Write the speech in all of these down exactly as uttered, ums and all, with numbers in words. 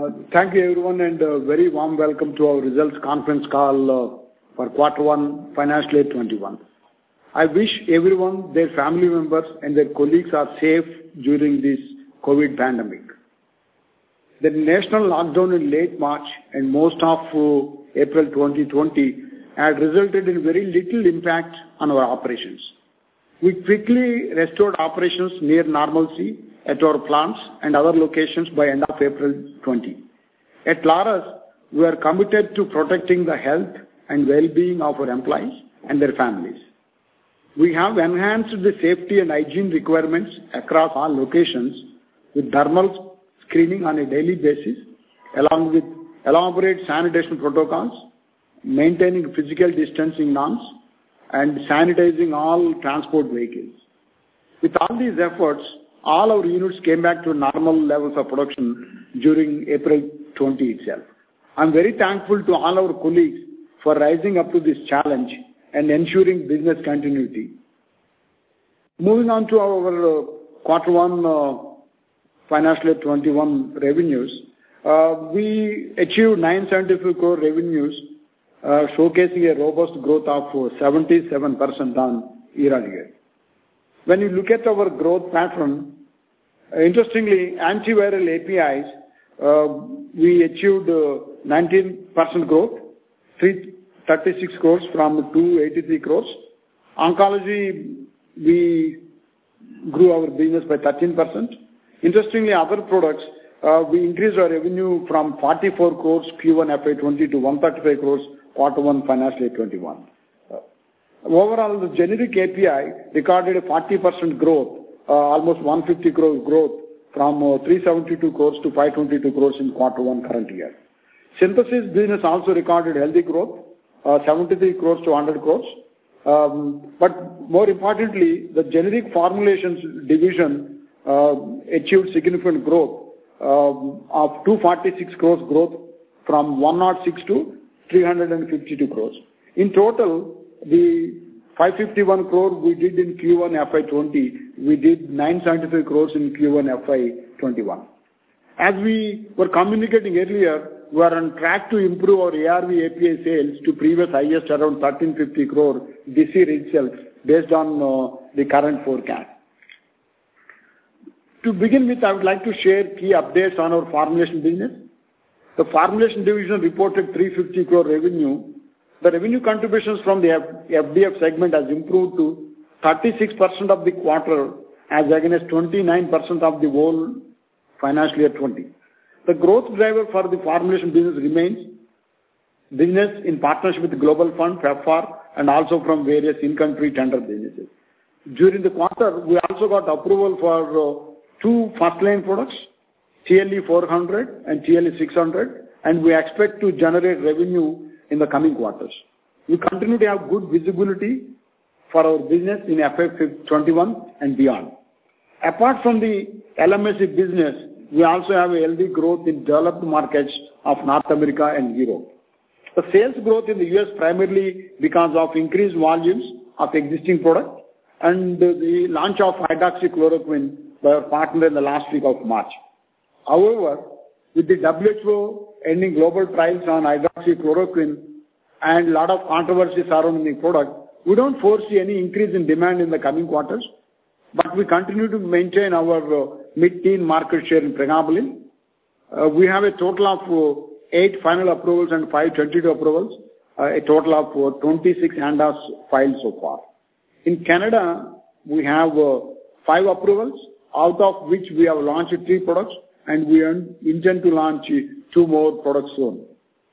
Thank you, everyone, and a very warm welcome to our results conference call uh, for quarter one, financial year twenty-one. I wish everyone, their family members, and their colleagues are safe during this COVID pandemic. The national lockdown in late March and most of uh, April twenty twenty had resulted in very little impact on our operations. We quickly restored operations near normalcy at our plants and other locations by end of April twenty. At Laurus, we are committed to protecting the health and well-being of our employees and their families. We have enhanced the safety and hygiene requirements across all locations with thermal screening on a daily basis, along with elaborate sanitation protocols, maintaining physical distancing norms, and sanitizing all transport vehicles. With all these efforts, all our units came back to normal levels of production during April twenty itself. I'm very thankful to all our colleagues for rising up to this challenge and ensuring business continuity. Moving on to our uh, quarter one uh, financial year twenty-one revenues, uh, we achieved nine hundred seventy-five crore revenues, uh, showcasing a robust growth of uh, seventy-seven percent on year-on-year. When you look at our growth pattern, uh, interestingly, antiviral A P Is, uh, we achieved uh, nineteen percent growth, three hundred thirty-six crores from two hundred eighty-three crores. Oncology, we grew our business by thirteen percent. Interestingly, other products, uh, we increased our revenue from forty-four crores Q one F Y twenty to one hundred thirty-five crores quarter one financial year twenty-one. Uh, overall, the generic A P I recorded a forty percent growth, uh, almost one hundred fifty crore growth from uh, three hundred seventy-two crores to five hundred twenty-two crores in quarter one current year. Synthesis business also recorded healthy growth, uh, seventy-three crores to one hundred crores. Um, but more importantly, the generic formulations division uh, achieved significant growth um, of two hundred forty-six crores growth from one hundred six to three hundred fifty-two crores. In total, the five hundred fifty-one crore we did in Q one F Y twenty, we did nine hundred seventy-five crores in Q one F Y twenty-one. As we were communicating earlier, we are on track to improve our A R V A P I sales to previous highest around thirteen fifty crore this year itself based on uh, the current forecast. To begin with, I would like to share key updates on our formulation business. The formulation division reported three hundred fifty crore revenue. The revenue contributions from the F D F segment has improved to thirty-six percent of the quarter as against twenty-nine percent of the whole financial year twenty. The growth driver for the formulation business remains business in partnership with the Global Fund, PEPFAR, and also from various in-country tender businesses. During the quarter, we also got approval for uh, two first-line products, T L E four hundred and T L E six hundred, and we expect to generate revenue in the coming quarters. We continue to have good visibility for our business in F Y twenty-one and beyond. Apart from the L M S E business, we also have a healthy growth in developed markets of North America and Europe. The sales growth in the U S primarily because of increased volumes of existing products and the launch of hydroxychloroquine by our partner in the last week of March. However, with the W H O ending global trials on hydroxychloroquine and a lot of controversy surrounding the product, we don't foresee any increase in demand in the coming quarters, but we continue to maintain our uh, mid-teen market share in pregabalin. Uh, we have a total of uh, eight final approvals and five twenty-two approvals, uh, a total of uh, twenty-six ANDAs filed so far. In Canada, we have uh, five approvals, out of which we have launched three products, and we intend to launch two more products soon.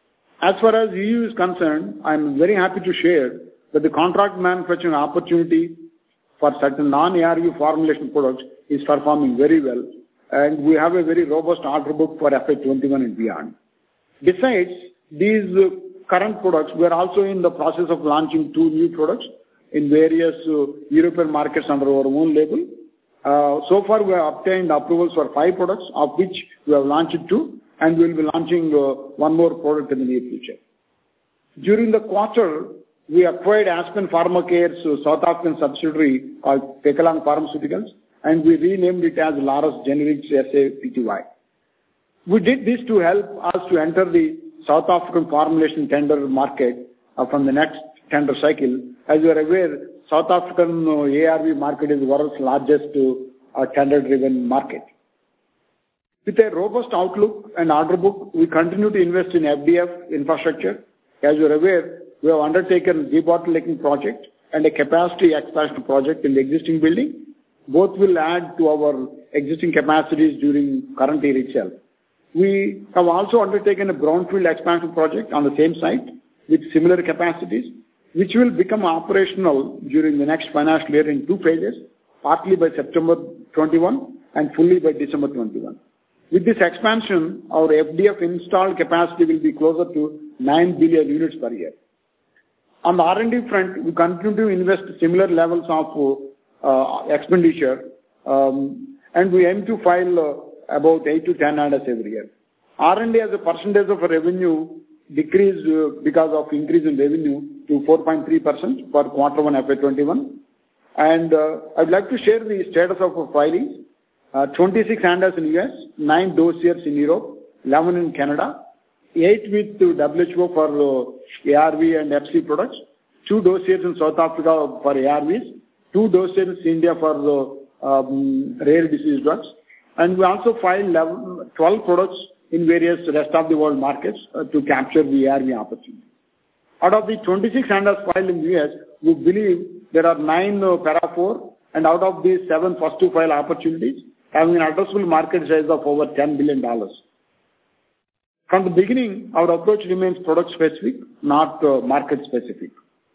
As far as E U is concerned, I am very happy to share that the contract manufacturing opportunity for certain non-A R V formulation products is performing very well, and we have a very robust order book for F Y twenty-one and beyond. Besides these uh, current products, we are also in the process of launching two new products in various uh, European markets under our own label. Uh, so far, we have obtained approvals for five products, of which we have launched two, and we will be launching uh, one more product in the near future. During the quarter, we acquired Aspen Pharmacare's uh, South African subsidiary called Pekalang Pharmaceuticals, and we renamed it as Laurus Generics S A Pty. We did this to help us to enter the South African formulation tender market uh, from the next tender cycle. As you are aware, South African uh, A R V market is the world's largest uh, tender-driven market. With a robust outlook and order book, we continue to invest in F D F infrastructure. As you are aware, we have undertaken debottlenecking project and a capacity expansion project in the existing building. Both will add to our existing capacities during current year itself. We have also undertaken a brownfield expansion project on the same site with similar capacities, which will become operational during the next financial year in two phases, partly by September twenty-one and fully by December twenty-one. With this expansion, our F D F installed capacity will be closer to nine billion units per year. On the R and D front, we continue to invest similar levels of uh, expenditure, um, and we aim to file uh, about eight to ten ANDAs every year. R and D as a percentage of revenue decreased uh, because of increase in revenue to four point three percent for quarter one F Y twenty-one. And uh, I'd like to share the status of our filings. Uh, twenty-six ANDAs in U S, nine dossiers in Europe, eleven in Canada, eight with W H O for uh, A R V and F C products, two dossiers in South Africa for A R Vs, two dossiers in India for uh, um, rare disease drugs, and we also filed eleven, twelve products in various rest of the world markets uh, to capture the A R V opportunity. Out of the twenty-six ANDAs filed in U S, we believe there are nine uh, para four, and out of these seven first to file opportunities, having an addressable market size of over ten billion dollars. From the beginning, our approach remains product specific, not uh, market specific.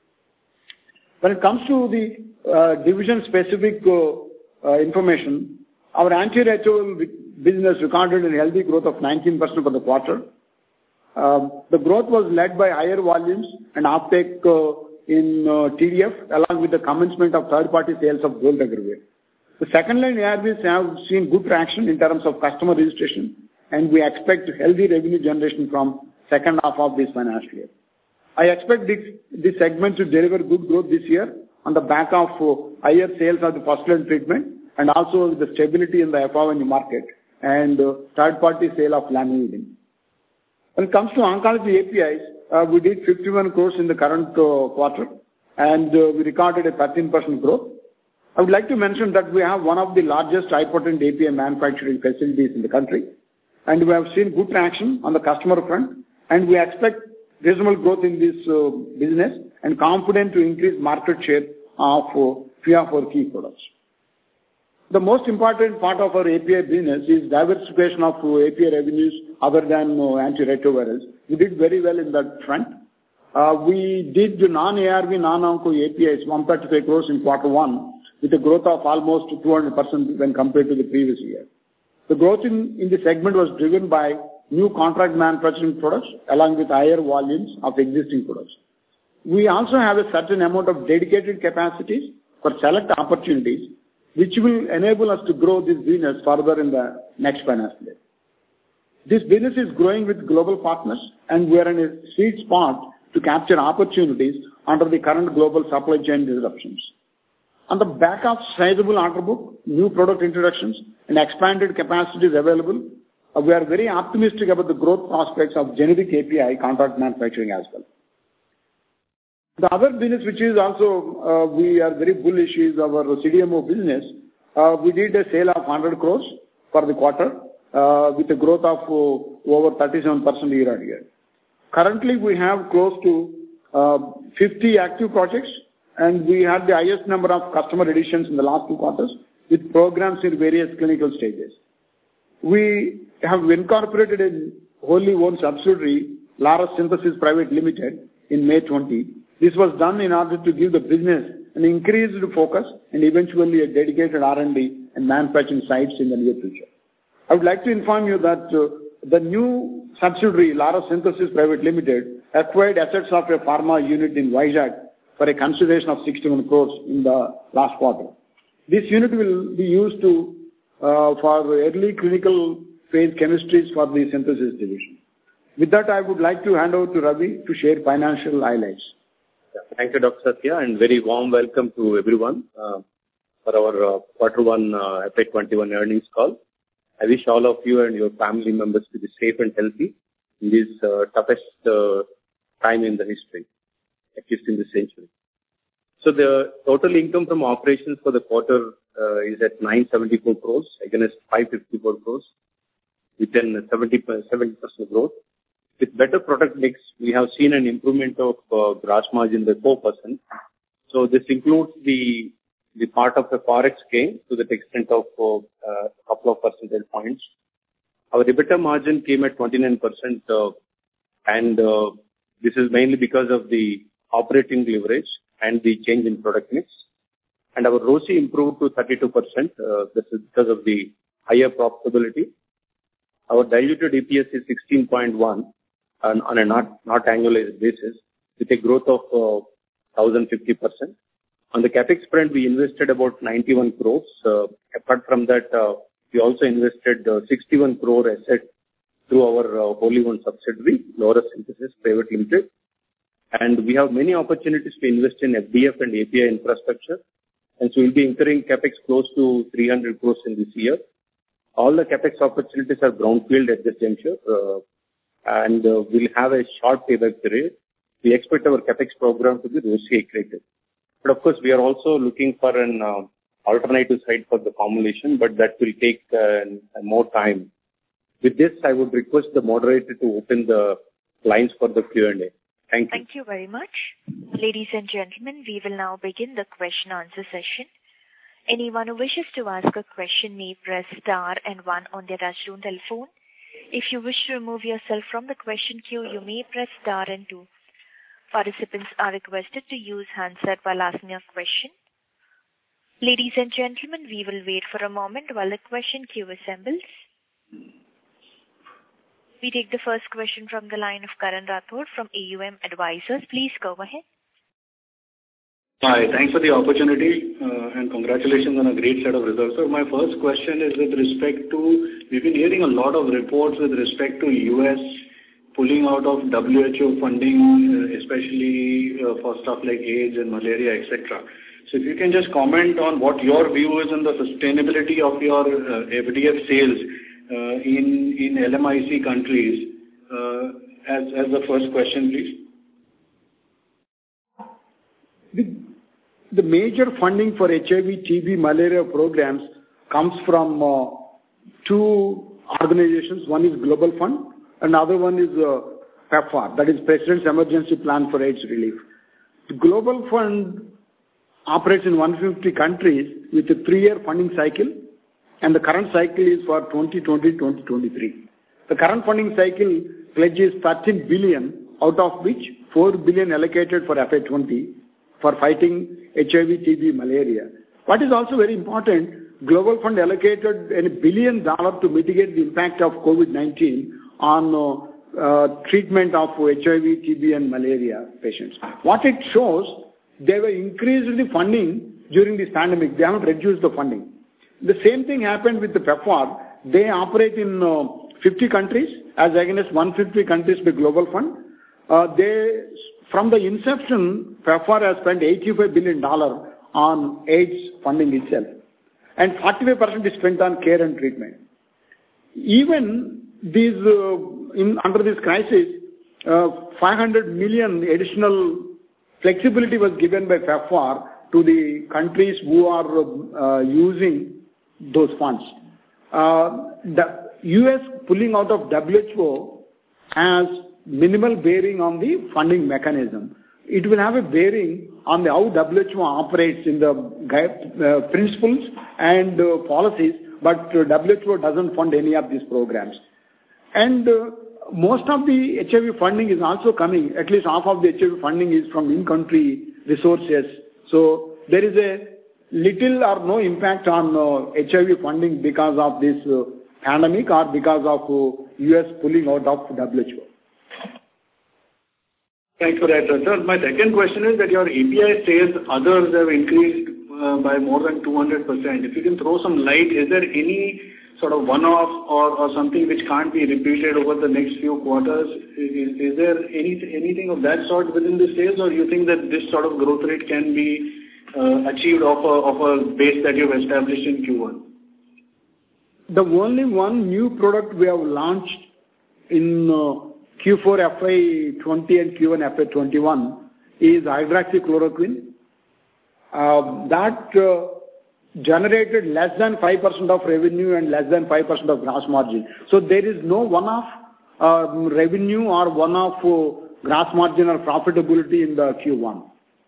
When it comes to the uh, division specific uh, uh, information, our antiretroviral business recorded a healthy growth of nineteen percent for the quarter. Uh, the growth was led by higher volumes and uptake uh, in uh, T D F, along with the commencement of third-party sales of dolutegravir. The second line A R Vs have seen good traction in terms of customer registration, and we expect healthy revenue generation from second half of this financial year. I expect this, this segment to deliver good growth this year on the back of uh, higher sales of the first line treatment and also the stability in the F R N market and uh, third-party sale of lamivudine. When it comes to oncology A P Is, uh, we did fifty-one crores in the current uh, quarter, and uh, we recorded a thirteen percent growth. I would like to mention that we have one of the largest high-potent A P I manufacturing facilities in the country, and we have seen good traction on the customer front, and we expect reasonable growth in this uh, business and confident to increase market share of uh, few of our key products. The most important part of our A P I business is diversification of uh, A P I revenues other than uh, antiretrovirals. We did very well in that front. Uh, we did non-A R V, non-onco A P Is, one hundred thirty-five crores in quarter one, with a growth of almost two hundred percent when compared to the previous year. The growth in, in the segment was driven by new contract manufacturing products along with higher volumes of existing products. We also have a certain amount of dedicated capacities for select opportunities, which will enable us to grow this business further in the next financial year. This business is growing with global partners, and we are in a sweet spot to capture opportunities under the current global supply chain disruptions. On the back of sizable order book, new product introductions, and expanded capacities available, uh, we are very optimistic about the growth prospects of generic A P I contract manufacturing as well. The other business which is also, uh, we are very bullish is our C D M O business. Uh, we did a sale of one hundred crores for the quarter uh, with a growth of uh, over thirty-seven percent year on year. Currently, we have close to uh, fifty active projects, and we had the highest number of customer additions in the last two quarters with programs in various clinical stages. We have incorporated a wholly owned subsidiary, Laurus Synthesis Private Limited, in May twentieth. This was done in order to give the business an increased focus and eventually a dedicated R and D and manufacturing sites in the near future. I would like to inform you that uh, the new subsidiary, Laurus Synthesis Private Limited, acquired assets of a pharma unit in Vizag for a consideration of sixty-one crores in the last quarter. This unit will be used to uh, for early clinical phase chemistries for the synthesis division. With that, I would like to hand over to Ravi to share financial highlights. Thank you, Doctor Satya, and very warm welcome to everyone uh, for our uh, quarter one uh, F Y twenty-one earnings call. I wish all of you and your family members to be safe and healthy in this uh, toughest uh, time in the history, at least in this century. So the total income from operations for the quarter uh, is at nine hundred seventy-four crores against five hundred fifty-four crores, with an seventy percent growth. With better product mix, we have seen an improvement of uh, gross margin by four percent. So this includes the the part of the forex gain to the extent of uh, a couple of percentage points. Our EBITDA margin came at twenty-nine percent, uh, and uh, this is mainly because of the operating leverage and the change in product mix. And our R O C E improved to thirty-two percent. Uh, this is because of the higher profitability. Our diluted E P S is sixteen point one on, on a not, not annualized basis, with a growth of uh, one thousand fifty percent. On the capex front, we invested about ninety-one crores. Uh, apart from that, uh, we also invested uh, sixty-one crore asset through our uh, wholly owned subsidiary, Laurus Synthesis Private Limited. And we have many opportunities to invest in F D F and A P I infrastructure. And so we'll be incurring capex close to three hundred crores in this year. All the capex opportunities are brownfield at this juncture, uh, and uh, we'll have a short payback period. We expect our capex program to be R O C E accretive. But of course, we are also looking for an uh, alternative site for the formulation, but that will take uh, more time. With this, I would request the moderator to open the lines for the Q and A. Thank you. Thank you very much. Ladies and gentlemen, we will now begin the question answer session. Anyone who wishes to ask a question may press star and one on their touchtone telephone. If you wish to remove yourself from the question queue, you may press star and two. Participants are requested to use handset while asking a question. Ladies and gentlemen, we will wait for a moment while the question queue assembles. We take the first question from the line of Karan Rathod from A U M Advisors. Please go ahead. Hi, thanks for the opportunity uh, and congratulations on a great set of results. So my first question is with respect to, we've been hearing a lot of reports with respect to U S pulling out of W H O funding, uh, especially uh, for stuff like AIDS and malaria, et cetera. So if you can just comment on what your view is on the sustainability of your uh, F D F sales uh, in, in L M I C countries uh, as, as the first question, please. The, the major funding for H I V, T B, malaria programs comes from uh, two organizations. One is Global Fund, another one is uh, PEPFAR, that is President's Emergency Plan for AIDS Relief. The Global Fund operates in one hundred fifty countries with a three-year funding cycle, and the current cycle is for twenty twenty to twenty twenty-three. The current funding cycle pledges thirteen billion, out of which four billion allocated for F Y twenty for fighting H I V, T B, malaria. What is also very important, Global Fund allocated a billion dollars to mitigate the impact of COVID nineteen on uh, uh, treatment of H I V, T B, and malaria patients. What it shows, they were increased the funding during this pandemic. They haven't reduced the funding. The same thing happened with the PEPFAR. They operate in uh, fifty countries as against one hundred fifty countries with Global Fund. Uh, they, from the inception, PEPFAR has spent eighty-five billion dollars on AIDS funding itself. And forty-five percent is spent on care and treatment. Even these, uh, in, under this crisis, uh, five hundred million additional flexibility was given by PEPFAR to the countries who are uh, using those funds. Uh, the U S pulling out of W H O has minimal bearing on the funding mechanism. It will have a bearing on the, how W H O operates in the uh, principles and uh, policies, but uh, W H O doesn't fund any of these programs. And uh, most of the H I V funding is also coming, at least half of the H I V funding is from in-country resources. So there is a little or no impact on uh, H I V funding because of this uh, pandemic or because of uh, U S pulling out of W H O. Thanks for that, sir. Sir, my second question is that your A P I sales, others have increased uh, by more than two hundred percent. If you can throw some light, is there any sort of one-off or, or something which can't be repeated over the next few quarters? Is, is there any, anything of that sort within the sales, or you think that this sort of growth rate can be uh, achieved off a, off a base that you've established in Q one? the only one new product we have launched in uh, Q four F Y twenty and Q one F Y twenty-one is hydroxychloroquine. Uh, that uh, generated less than five percent of revenue and less than five percent of gross margin. So there is no one-off uh, revenue or one-off uh, gross margin or profitability in the Q one.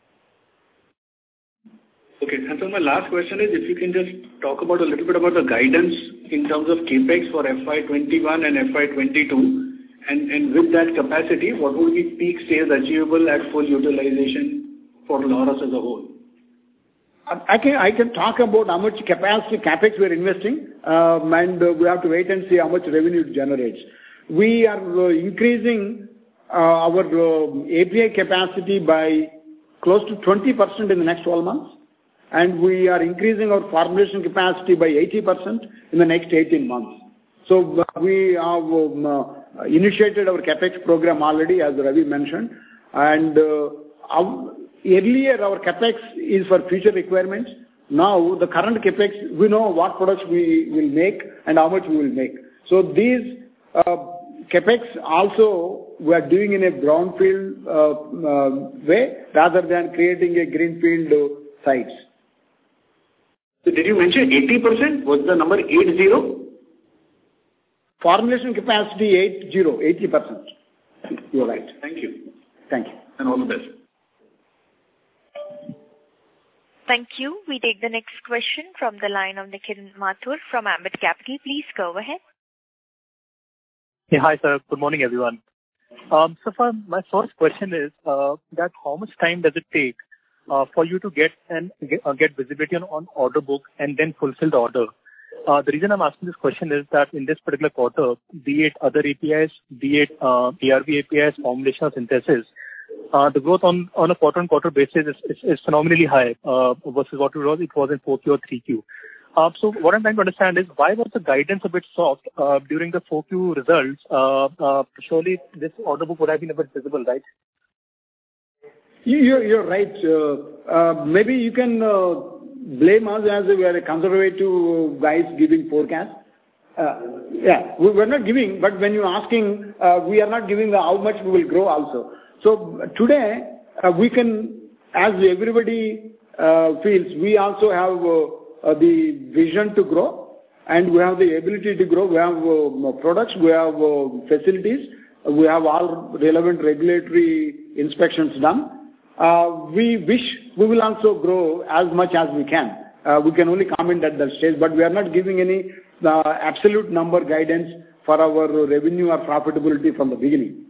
Okay. And so my last question is if you can just talk about a little bit about the guidance in terms of capex for F Y twenty-one and F Y twenty-two, and, and with that capacity, what would be peak sales achievable at full utilization for Laurus as a whole? I can I can talk about how much capacity capex we are investing, um, and uh, we have to wait and see how much revenue it generates. We are uh, increasing uh, our uh, A P I capacity by close to twenty percent in the next twelve months, and we are increasing our formulation capacity by eighty percent in the next eighteen months. So uh, we have um, uh, initiated our capex program already, as Ravi mentioned, and uh, our, earlier our capex is for future requirements. Now the current capex, we know what products we will make and how much we will make. So these uh, capex also we are doing in a brownfield uh, uh, way rather than creating a greenfield uh, sites. So did you mention eighty percent? Was the number eight zero? Formulation capacity eight zero, eighty percent. You are right. Thank you. Thank you. And all the best. Thank you. We take the next question from the line of Nikhil Mathur from Ambit Capital. Please go ahead. Yeah, hi, sir. Good morning, everyone. Um, so far, my first question is uh, that how much time does it take uh, for you to get and get, uh, get visibility on, on order book and then fulfill the order? Uh, the reason I'm asking this question is that in this particular quarter, be it other A P Is, be it uh, A R V A P Is, formulation or synthesis, uh, the growth on, on a quarter-on-quarter basis is, is, is phenomenally high uh, versus what it was, it was in four Q or three Q. Uh, so what I'm trying to understand is why was the guidance a bit soft uh, during the four Q results? Uh, uh, surely this order book would have been a bit visible, right? You're, you're right. Uh, uh, maybe you can uh, blame us as we are a conservative guys giving forecast. Uh, yeah, we were not giving, but when you're asking, uh, we are not giving the how much we will grow also. So today, uh, we can, as everybody uh, feels, we also have uh, uh, the vision to grow, and we have the ability to grow. We have uh, products, we have uh, facilities, we have all relevant regulatory inspections done. Uh, we wish we will also grow as much as we can. Uh, we can only comment at that stage, but we are not giving any uh, absolute number guidance for our revenue or profitability from the beginning.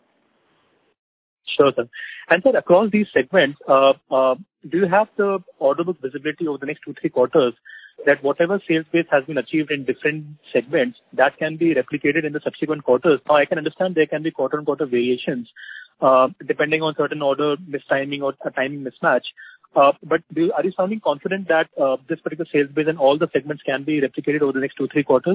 Sure, sir. And sir, across these segments, uh, uh, do you have the order book visibility over the next two, three quarters that whatever sales base has been achieved in different segments, that can be replicated in the subsequent quarters? Now, I can understand there can be quarter-on-quarter variations uh, depending on certain order mistiming or a timing mismatch. Uh, but do you, are you sounding confident that uh, this particular sales base and all the segments can be replicated over the next two, three quarters?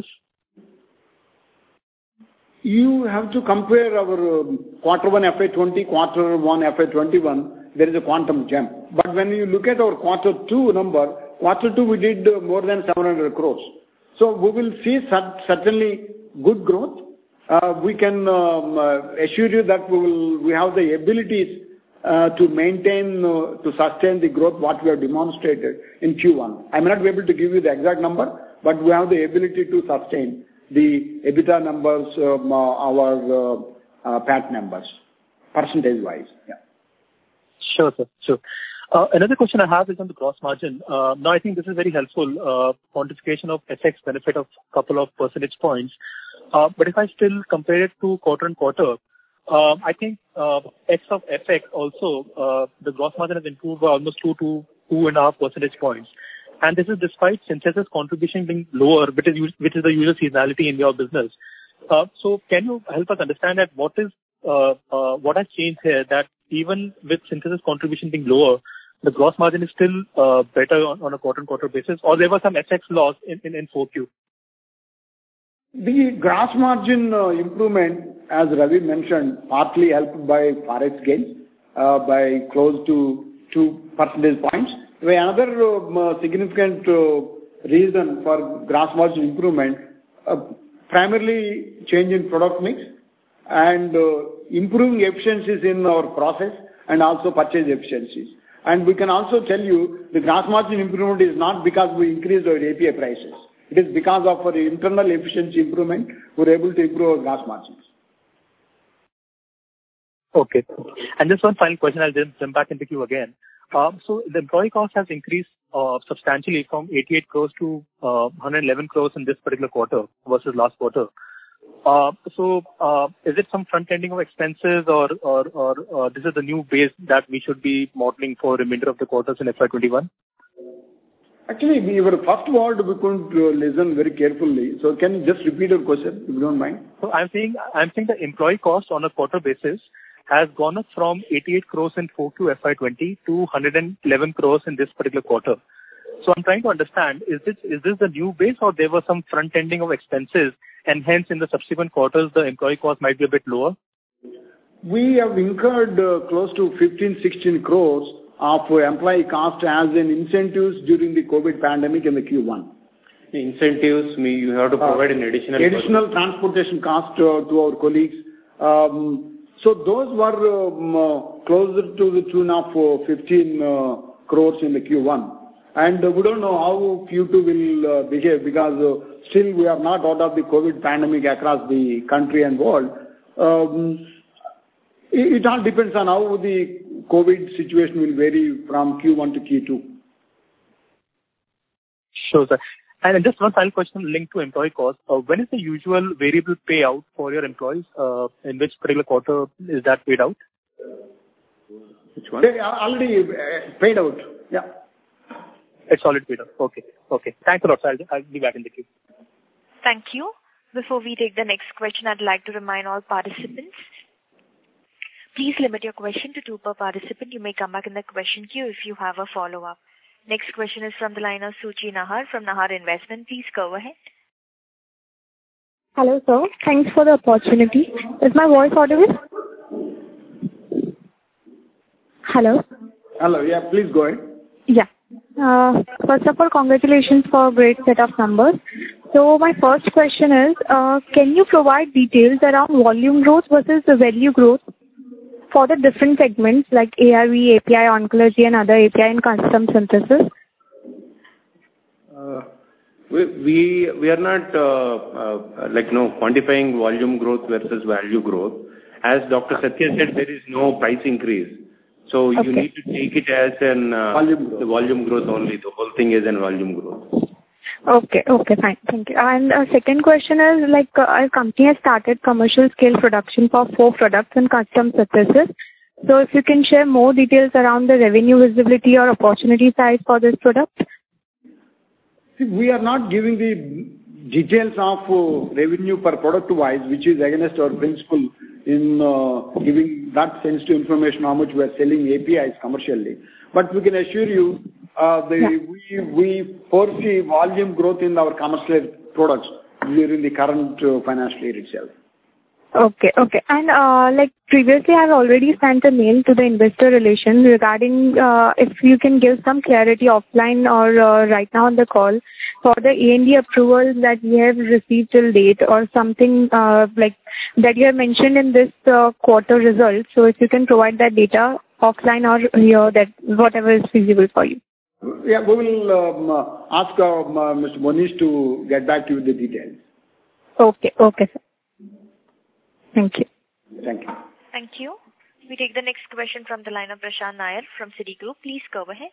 You have to compare our um, quarter one F Y twenty, quarter one F Y twenty-one, there is a quantum jump. But when you look at our quarter two number, quarter two we did uh, more than seven hundred crores. So we will see certainly good growth. Uh, we can um, uh, assure you that we will, we have the abilities uh, to maintain, uh, to sustain the growth what we have demonstrated in Q one. I may not be able to give you the exact number, but we have the ability to sustain the EBITDA numbers, um, uh, our uh, uh, P A T numbers, percentage-wise. Yeah. Sure, sir. Sure. Uh, another question I have is on the gross margin. Uh, now, I think this is very helpful, uh, quantification of F X benefit of a couple of percentage points. Uh, but if I still compare it to quarter and quarter, uh, I think uh, X of F X also, uh, the gross margin has improved by almost two to two and a half percentage points. And this is despite synthesis contribution being lower, which is, which is the usual seasonality in your business. Uh, so can you help us understand that what is, uh, uh, what has changed here that even with synthesis contribution being lower, the gross margin is still uh, better on, on a quarter-on-quarter basis, or there was some F X loss in, in, in four Q? The gross margin uh, improvement, as Ravi mentioned, partly helped by Forex gains uh, by close to two percentage points. Another uh, significant uh, reason for gross margin improvement, uh, primarily change in product mix and uh, improving efficiencies in our process and also purchase efficiencies. And we can also tell you the gross margin improvement is not because we increased our A P I prices. It is because of our internal efficiency improvement, we're able to improve our gross margins. Okay. And just one final question, I'll jump, jump back into queue again. Um, so the employee cost has increased uh, substantially from eighty-eight crores to uh, one hundred eleven crores in this particular quarter versus last quarter. Uh, so uh, is it some front-ending of expenses or, or, or uh, this is the new base that we should be modeling for remainder of the quarters in F Y twenty-one? Actually, we were first word we couldn't uh, listen very carefully. So can you just repeat your question, if you don't mind? So I'm saying, I'm saying the employee cost on a quarter basis has gone up from eighty-eight crores in four Q F Y twenty to one hundred eleven crores in this particular quarter. So I'm trying to understand, is this, is this the new base or there was some front-ending of expenses and hence in the subsequent quarters the employee cost might be a bit lower? We have incurred uh, close to fifteen, sixteen crores of uh, employee cost as an incentives during the COVID pandemic in the Q one. The incentives, me, you have to provide uh, an additional... Additional cost. Transportation cost uh, to our colleagues. Um, so those were um, uh, closer to the tune of uh, fifteen uh, crores in the Q one. And uh, we don't know how Q two will uh, behave because uh, still we are not out of the COVID pandemic across the country and world. Um, it, it all depends on how the COVID situation will vary from Q one to Q two. Sure, sir. And just one final question linked to employee cost. Uh, when is the usual variable payout for your employees? Uh, in which particular quarter is that paid out? Which one? They are already uh, paid out. Yeah. It's already paid out. Okay. Okay. Thanks a lot, sir. I'll, I'll be back in the queue. Thank you. Before we take the next question, I'd like to remind all participants, please limit your question to two per participant. You may come back in the question queue if you have a follow-up. Next question is from the line of Suchi Nahar from Nahar Investment. Please go ahead. Hello, sir. Thanks for the opportunity. Is my voice audible? Hello? Hello. Yeah, please go ahead. Yeah. Uh, first of all, congratulations for a great set of numbers. So my first question is, uh, can you provide details around volume growth versus the value growth for the different segments like A R V, A P I, oncology and other A P I and custom synthesis? Uh, we, we, we are not uh, uh, like, you know, quantifying volume growth versus value growth. As Doctor Satya said, there is no price increase. So okay. You need to take it as an uh, volume growth. The volume growth only. The whole thing is an volume growth. Okay, okay, fine. Thank you. And uh, second question is, like, uh, our company has started commercial scale production for four products and custom synthesis. So if you can share more details around the revenue visibility or opportunity size for this product. See, we are not giving the details of uh, revenue per product wise, which is against our principle in uh, giving that sensitive information how much we are selling A P Is commercially. But we can assure you, uh, the, yeah. we, we foresee volume growth in our commercial products during the current uh, financial year itself. Okay, okay. And uh, like previously I have already sent a mail to the investor relations regarding uh, if you can give some clarity offline or uh, right now on the call for the A and D approval that we have received till date or something uh, like that you have mentioned in this uh, quarter results. So if you can provide that data offline or here, that whatever is feasible for you. Yeah, we will um, ask um, uh, Mister Monish to get back to you with the details. Okay, okay, sir. Thank you. Thank you. Thank you. We take the next question from the line of Prashant Nair from Citigroup. Please go ahead.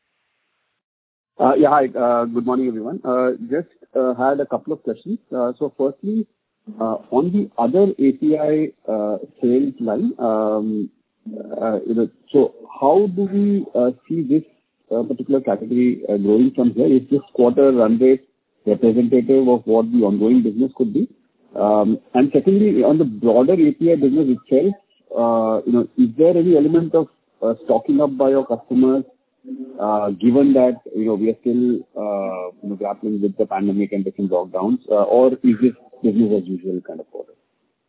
Uh, yeah, hi. Uh, good morning, everyone. Uh, just uh, had a couple of questions. Uh, so, firstly, uh, on the other A P I uh, sales line, um, uh, you know, so how do we uh, see this uh, particular category uh, growing from here? Is this quarter run rate representative of what the ongoing business could be? Um, and secondly, on the broader A P I business itself, uh, you know, is there any element of uh, stocking up by your customers, uh, given that, you know, we are still, uh, you know, grappling with the pandemic and different lockdowns, uh, or is this business as usual kind of order?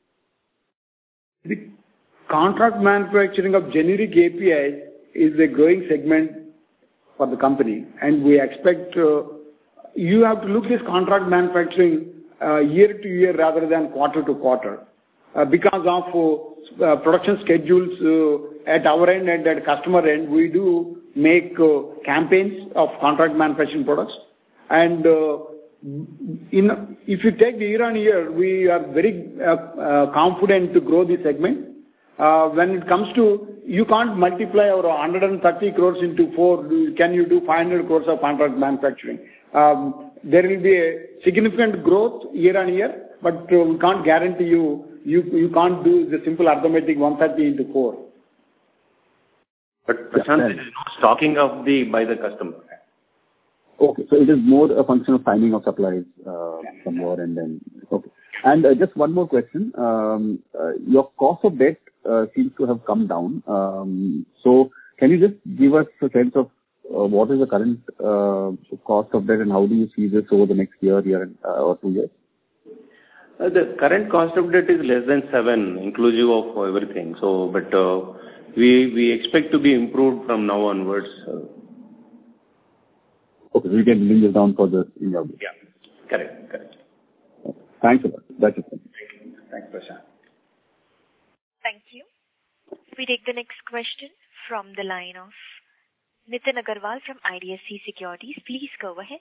The contract manufacturing of generic A P Is is a growing segment for the company, and we expect uh, you have to look this contract manufacturing uh, year to year rather than quarter to quarter uh, because of uh, production schedules uh, at our end and at customer end. We do make uh, campaigns of contract manufacturing products, and uh, in if you take the year on year, we are very uh, uh, confident to grow this segment. Uh, when it comes to, you can't multiply our one hundred thirty crores into four. Can you do five hundred crores of contract manufacturing? Um, there will be a significant growth year on year, but uh, we can't guarantee you, you, you can't do the simple arithmetic one hundred thirty into four. But Prashant, there is no stocking of the by the customer. Okay, so it is more a function of timing of supplies uh, from your end. And okay, and uh, just one more question. Um, uh, your cost of debt uh, seems to have come down. Um, so can you just give us a sense of uh, what is the current uh, cost of debt and how do you see this over the next year, year uh, or two years? Uh, the current cost of debt is less than seven, inclusive of everything. So, but uh, we we expect to be improved from now onwards. Uh, Okay, so we can bring this down further in your book. Yeah, correct, correct. Okay. Thanks a lot. That's it. Thank you. Thanks, Prashant. Thank you. We take the next question from the line of Nitin Agarwal from I D F C Securities. Please go ahead.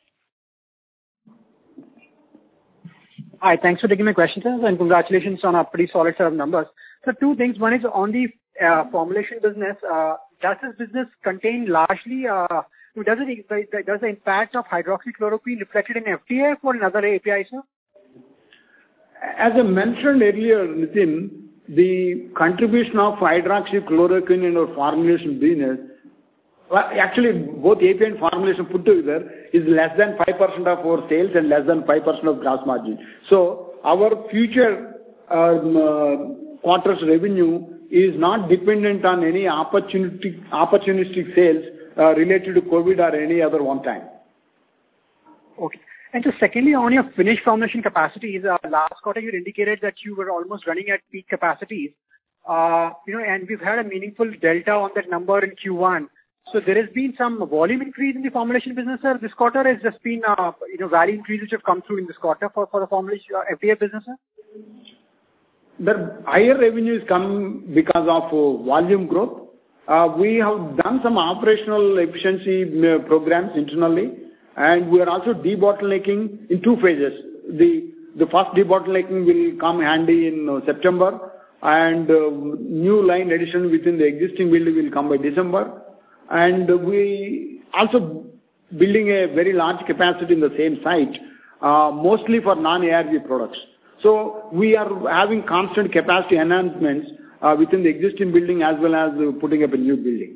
Hi, thanks for taking my questions, and congratulations on a pretty solid set of numbers. So two things. One is on the uh, formulation business. Uh, does this business contain largely uh, Does it does the impact of hydroxychloroquine reflected in F D A for another A P I, sir? As I mentioned earlier, Nitin, the contribution of hydroxychloroquine in our formulation business, well, actually both A P I and formulation put together is less than five percent of our sales and less than five percent of gross margin. So our future um, uh, quarter's revenue is not dependent on any opportunistic, opportunistic sales Uh, related to COVID or any other one time. Okay. And so secondly, on your finished formulation capacities, uh, last quarter you indicated that you were almost running at peak capacities. Uh, you know, and we've had a meaningful delta on that number in Q one. So there has been some volume increase in the formulation business, sir. This quarter has just been, uh, you know, value increase which have come through in this quarter for, for the formulation uh, F D A business, sir? The higher revenues come because of uh, volume growth. Uh, we have done some operational efficiency uh, programs internally, and we are also debottlenecking in two phases. The the first debottlenecking will come handy in uh, September, and uh, new line addition within the existing building will come by December. And uh, we also building a very large capacity in the same site, uh, mostly for non-A R V products. So we are having constant capacity enhancements Uh, within the existing building as well as uh, putting up a new building.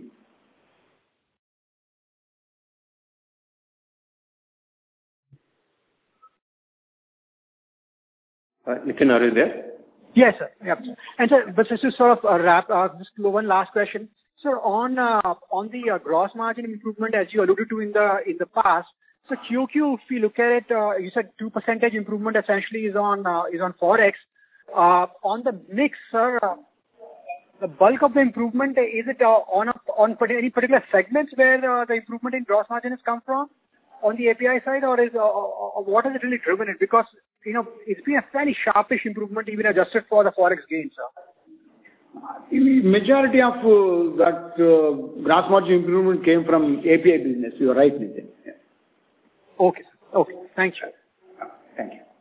Uh, Nitin, are you there? Yes, sir. Yep. And sir, but just to sort of uh, wrap, uh, just one last question. Sir, on uh, on the uh, gross margin improvement, as you alluded to in the in the past, so Q Q, if you look at it, uh, you said two percentage improvement essentially is on uh, is on forex. Uh, on the mix, sir. Uh, The bulk of the improvement, is it uh, on a, on any particular segments where uh, the improvement in gross margin has come from on the A P I side, or is uh, uh, what has it really driven it? Because, you know, it's been a fairly sharpish improvement even adjusted for the forex gains, sir. The majority of uh, that uh, gross margin improvement came from A P I business. You are right, Nitin. Yeah. Okay, sir. Okay. Thank you. Thank you.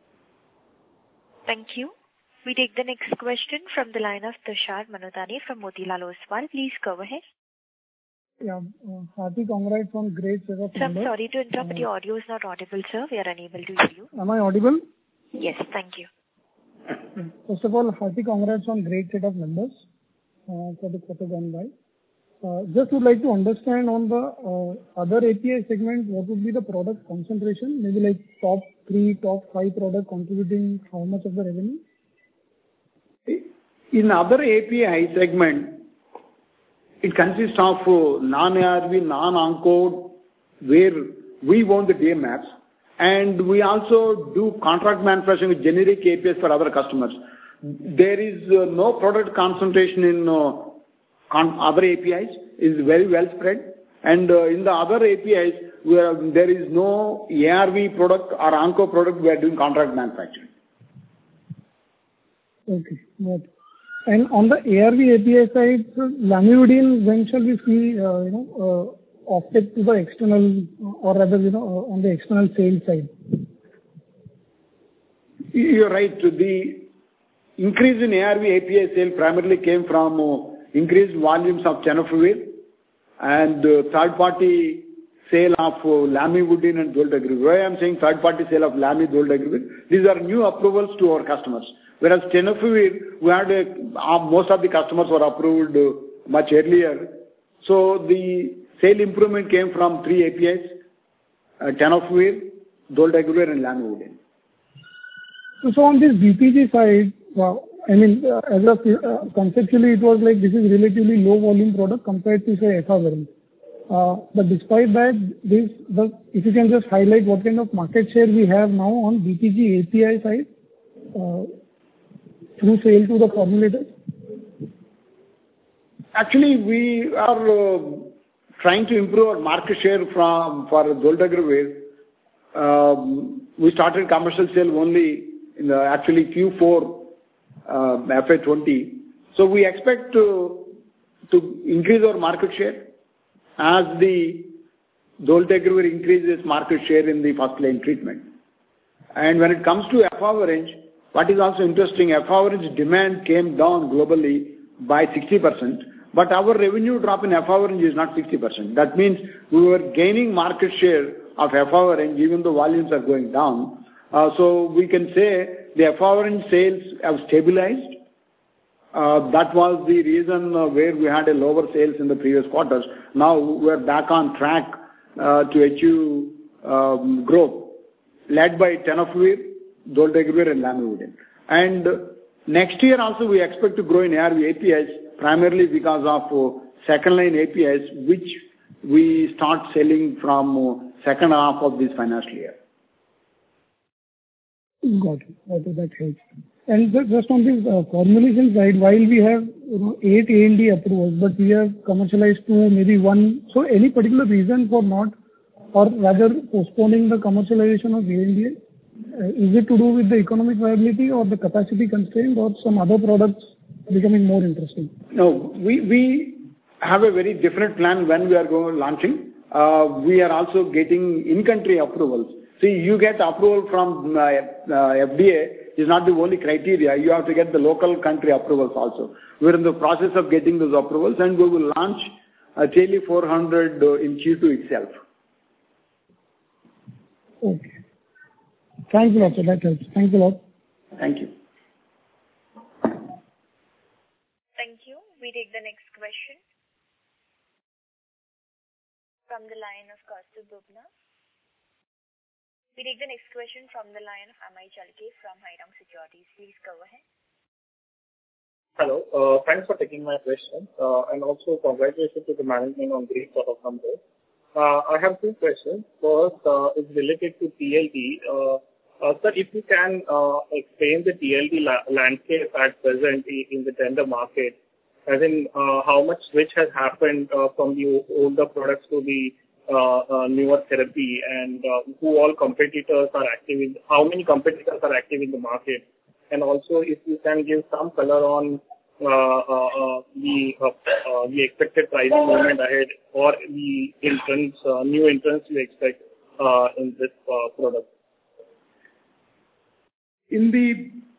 Thank you. We take the next question from the line of Tushar Manudhane from Motilal Oswal. Please go ahead. Yeah, uh, hearty congrats on great set of Sir, I'm numbers. sorry to interrupt. Uh, Your audio is not audible, sir. We are unable to hear you. Am I audible? Yes, thank you. First of all, hearty congrats on great set of numbers uh, for the quarter gone by. Uh, just would like to understand on the uh, other A P I segment, what would be the product concentration? Maybe like top three, top five product contributing how much of the revenue? In other A P I segment, it consists of uh, non-A R V, non-onco, where we own the D M Fs, and we also do contract manufacturing with generic A P Is for other customers. There is uh, no product concentration in uh, con other A P Is. It is very well spread. And uh, in the other A P Is, we are, there is no A R V product or onco product we are doing contract manufacturing. Okay, got it. And on the A R V A P I side, so Lamivudine, when shall we see, uh, you know, uh, offtake to the external, or rather, you know, uh, on the external sales side? You're right. The increase in A R V A P I sale primarily came from uh, increased volumes of tenofovir and uh, third-party sale of uh, Lamivudine and dolutegravir. Why I'm saying third-party sale of Lami, dolutegravir, these are new approvals to our customers. Whereas tenofovir, we had a, uh, most of the customers were approved uh, much earlier. So the sale improvement came from three A P Is, uh, tenofovir, dolutegravir and Lamivudine. So on this B P G side, well, I mean, uh, as of uh, conceptually, it was like this is relatively low volume product compared to say efavirenz. Uh, but despite that, this, the, if you can just highlight what kind of market share we have now on B P G A P I side uh, through sale to the formulators. Actually, we are uh, trying to improve our market share from for dolutegravir. Um, we started commercial sale only in the actually Q four uh, F Y twenty. So we expect to to increase our market share as the dolutegravir increases market share in the first line treatment. And when it comes to efavirenz, what is also interesting, efavirenz demand came down globally by sixty percent, but our revenue drop in efavirenz is not sixty percent. That means we were gaining market share of efavirenz even though volumes are going down. Uh, so we can say the efavirenz sales have stabilized. Uh, that was the reason uh, where we had a lower sales in the previous quarters. Now we're back on track uh, to achieve um, growth, led by tenofovir, dolutegravir and Lamivudine. And uh, next year also we expect to grow in A R V A P Is primarily because of uh, second line A P Is which we start selling from uh, second half of this financial year. Got it. Got it. That helps. And just on this uh, formulation side, while we have you know eight A and D approvals, but we have commercialized two, maybe one. So any particular reason for not, or rather postponing the commercialization of A and D? Uh, is it to do with the economic viability or the capacity constraint or some other products becoming more interesting? No, we, we have a very different plan when we are going launching. Uh, we are also getting in-country approvals. See, you get approval from uh, uh, F D A is not the only criteria. You have to get the local country approvals also. We're in the process of getting those approvals and we will launch uh, T L E four hundred uh, in Q two itself. Okay. Thanks a lot, sir. That helps. Thanks a lot. Thank you. Thank you. We take the next question from the line of Kaustubh Bubna. We take the next question from the line of Amay Chalke from Haitong Securities. Please go ahead. Hello. Uh, thanks for taking my question. Uh, and also congratulations to the management on great set of numbers. Uh, I have two questions. First uh, is related to T L D. Uh, uh, sir, if you can uh, explain the T L D la- landscape at present in the tender market, as in uh, how much switch has happened uh, from the older products to the Uh, uh, newer therapy, and uh, who all competitors are active in, how many competitors are active in the market, and also if you can give some color on uh, uh, uh, the uh, uh, the expected pricing movement ahead or the entrance, uh, new entrants you expect uh, in this uh, product. In the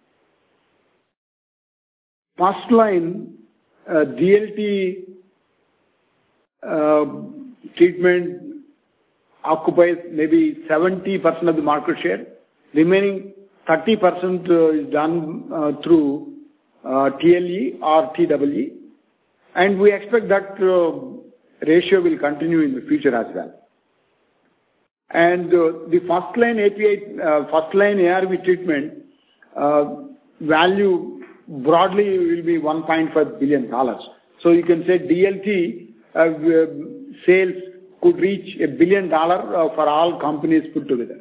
first line, uh, D L T uh, treatment occupies maybe seventy percent of the market share. Remaining thirty percent uh, is done uh, through uh, T L E or T E E. And we expect that uh, ratio will continue in the future as well. And uh, the first line A P I, uh, first line A R V treatment uh, value broadly will be one point five billion dollars. So you can say D L T uh, sales could reach a billion dollar uh, for all companies put together.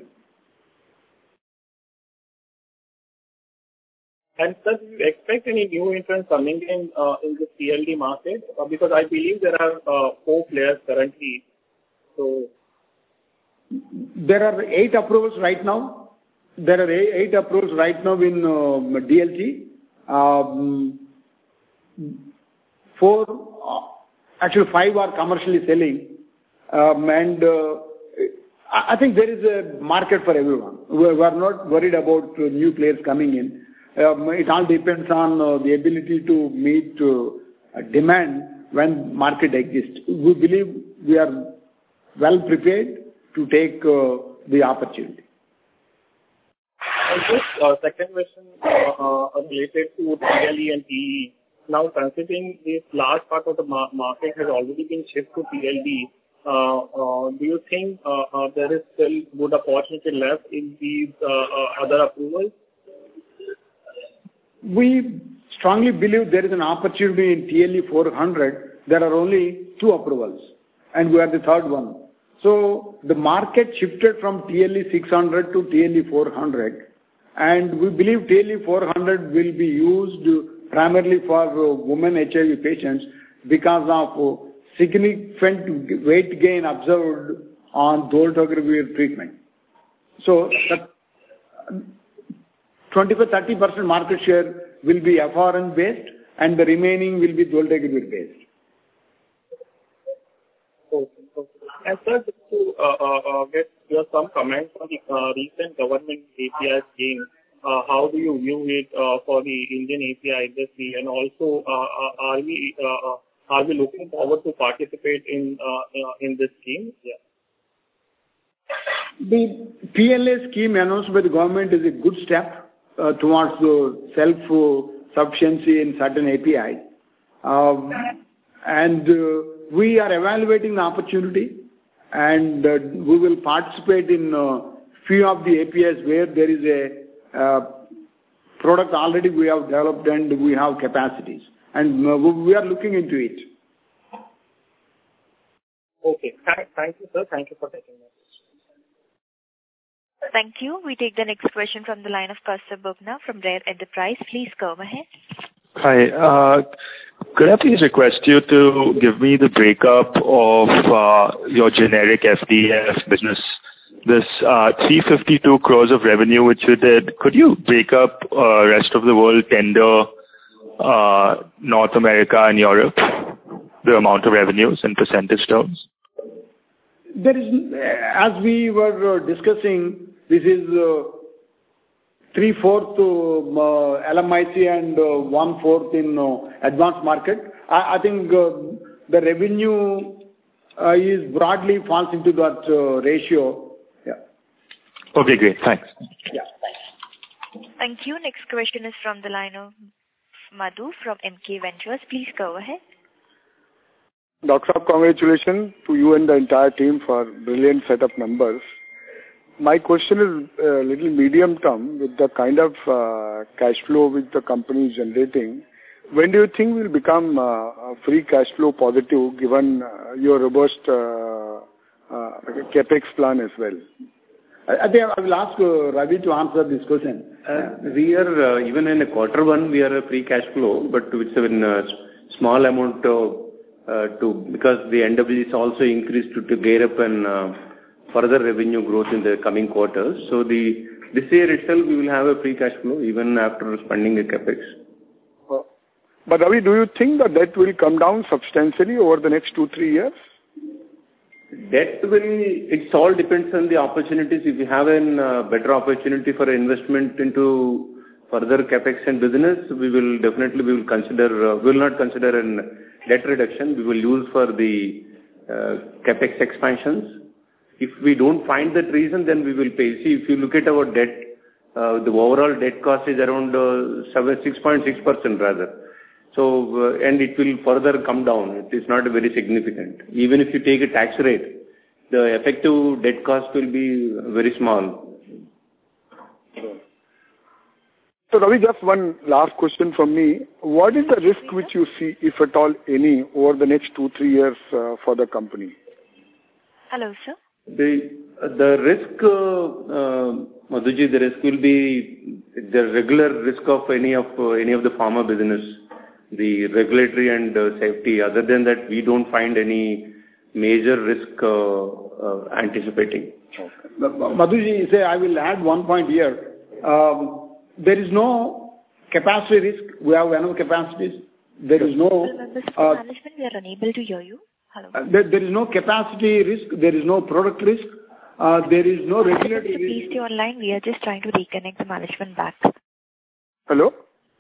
And sir, do you expect any new entrants coming in uh, in the T L D market? Uh, because I believe there are uh, four players currently. So there are eight approvals right now. There are eight, eight approvals right now in uh, D L T. Um, four, uh, actually five are commercially selling, um, and uh, I think there is a market for everyone. We are not worried about uh, new players coming in. Um, it all depends on uh, the ability to meet uh, demand when market exists. We believe we are well prepared to take uh, the opportunity. And just uh, second question uh, related to T L E and T E. Now, considering this large part of the mar- market has already been shifted to T L D, uh, uh, do you think uh, uh, there is still good opportunity left in these uh, uh, other approvals? We strongly believe there is an opportunity in T L E four hundred. There are only two approvals, and we are the third one. So the market shifted from T L E six hundred to T L E four hundred, and we believe T L E four hundred will be used primarily for uh, women H I V patients because of uh, significant weight gain observed on dolutegravir treatment. So that twenty-five to thirty percent market share will be F R N based, and the remaining will be dolutegravir based. Okay. Okay. And sir, just to uh, uh, get your some comments on the uh, recent government A P I scheme, uh, how do you view it uh, for the Indian A P I industry, and also uh, uh, are we uh, are we looking forward to participate in uh, uh, in this scheme? Yeah. The P L A scheme announced by the government is a good step uh, towards uh, self-sufficiency in certain A P Is. Um, and uh, we are evaluating the opportunity, and uh, we will participate in uh, few of the A P Is where there is a uh, product already we have developed and we have capacities. And uh, we are looking into it. Okay. Thank, thank you, sir. Thank you for taking my question. Thank you. We take the next question from the line of Kaustubh Bubna from Rare Enterprise. Please go ahead. Hi. Uh, could I please request you to give me the breakup of uh, your generic F D F business? This uh, three hundred fifty-two crores of revenue which you did, could you break up uh, rest of the world, tender, uh, North America and Europe, the amount of revenues in percentage terms? There is, as we were uh, discussing, this is uh, three-fourths uh, L M I C and uh, one-fourth in uh, advanced market. I, I think uh, the revenue uh, is broadly falls into that uh, ratio. Yeah. Okay, great. Thanks. Yeah. Thank you. Next question is from the line of Madhu from M K Ventures. Please go ahead. Doctor Saab, congratulations to you and the entire team for brilliant set of numbers. My question is a little medium term with the kind of uh, cash flow which the company is generating. When do you think we'll become uh, free cash flow positive given uh, your robust uh, uh, capex plan as well? I, I think I will ask uh, Ravi to answer this question. Uh, we are, uh, even in a quarter one, we are a free cash flow, but it's a uh, small amount of, uh, to, because the N W is also increased to, to gear up and uh, further revenue growth in the coming quarters. So the this year itself we will have a free cash flow even after spending the capex. Uh, but Ravi, do you think the debt will come down substantially over the next two, three years? Debt will, it all depends on the opportunities. If you have a uh, better opportunity for investment into further capex and business, we will definitely, we will consider, uh, we will not consider a debt reduction. We will use for the uh, capex expansions. If we don't find that reason, then we will pay. See, if you look at our debt, uh, the overall debt cost is around uh, six point six percent rather. So, uh, and it will further come down. It is not very significant. Even if you take a tax rate, the effective debt cost will be very small. So, Ravi, just one last question from me. What is the risk which you see, if at all any, over the next two, three years uh, for the company? Hello, sir. The the risk, uh, uh, Madhuji, the risk will be the regular risk of any of uh, any of the pharma business, the regulatory and uh, safety. Other than that, we don't find any major risk uh, uh, anticipating. Madhuji, say I will add one point here. Um, there is no capacity risk. We have enough capacities. There is no. Mister Uh, Management, we are unable to hear you. Hello. Uh, there, there is no capacity risk. There is no product risk. Uh, there is no regulatory risk. Please stay online. We are just trying to reconnect the management back. Hello?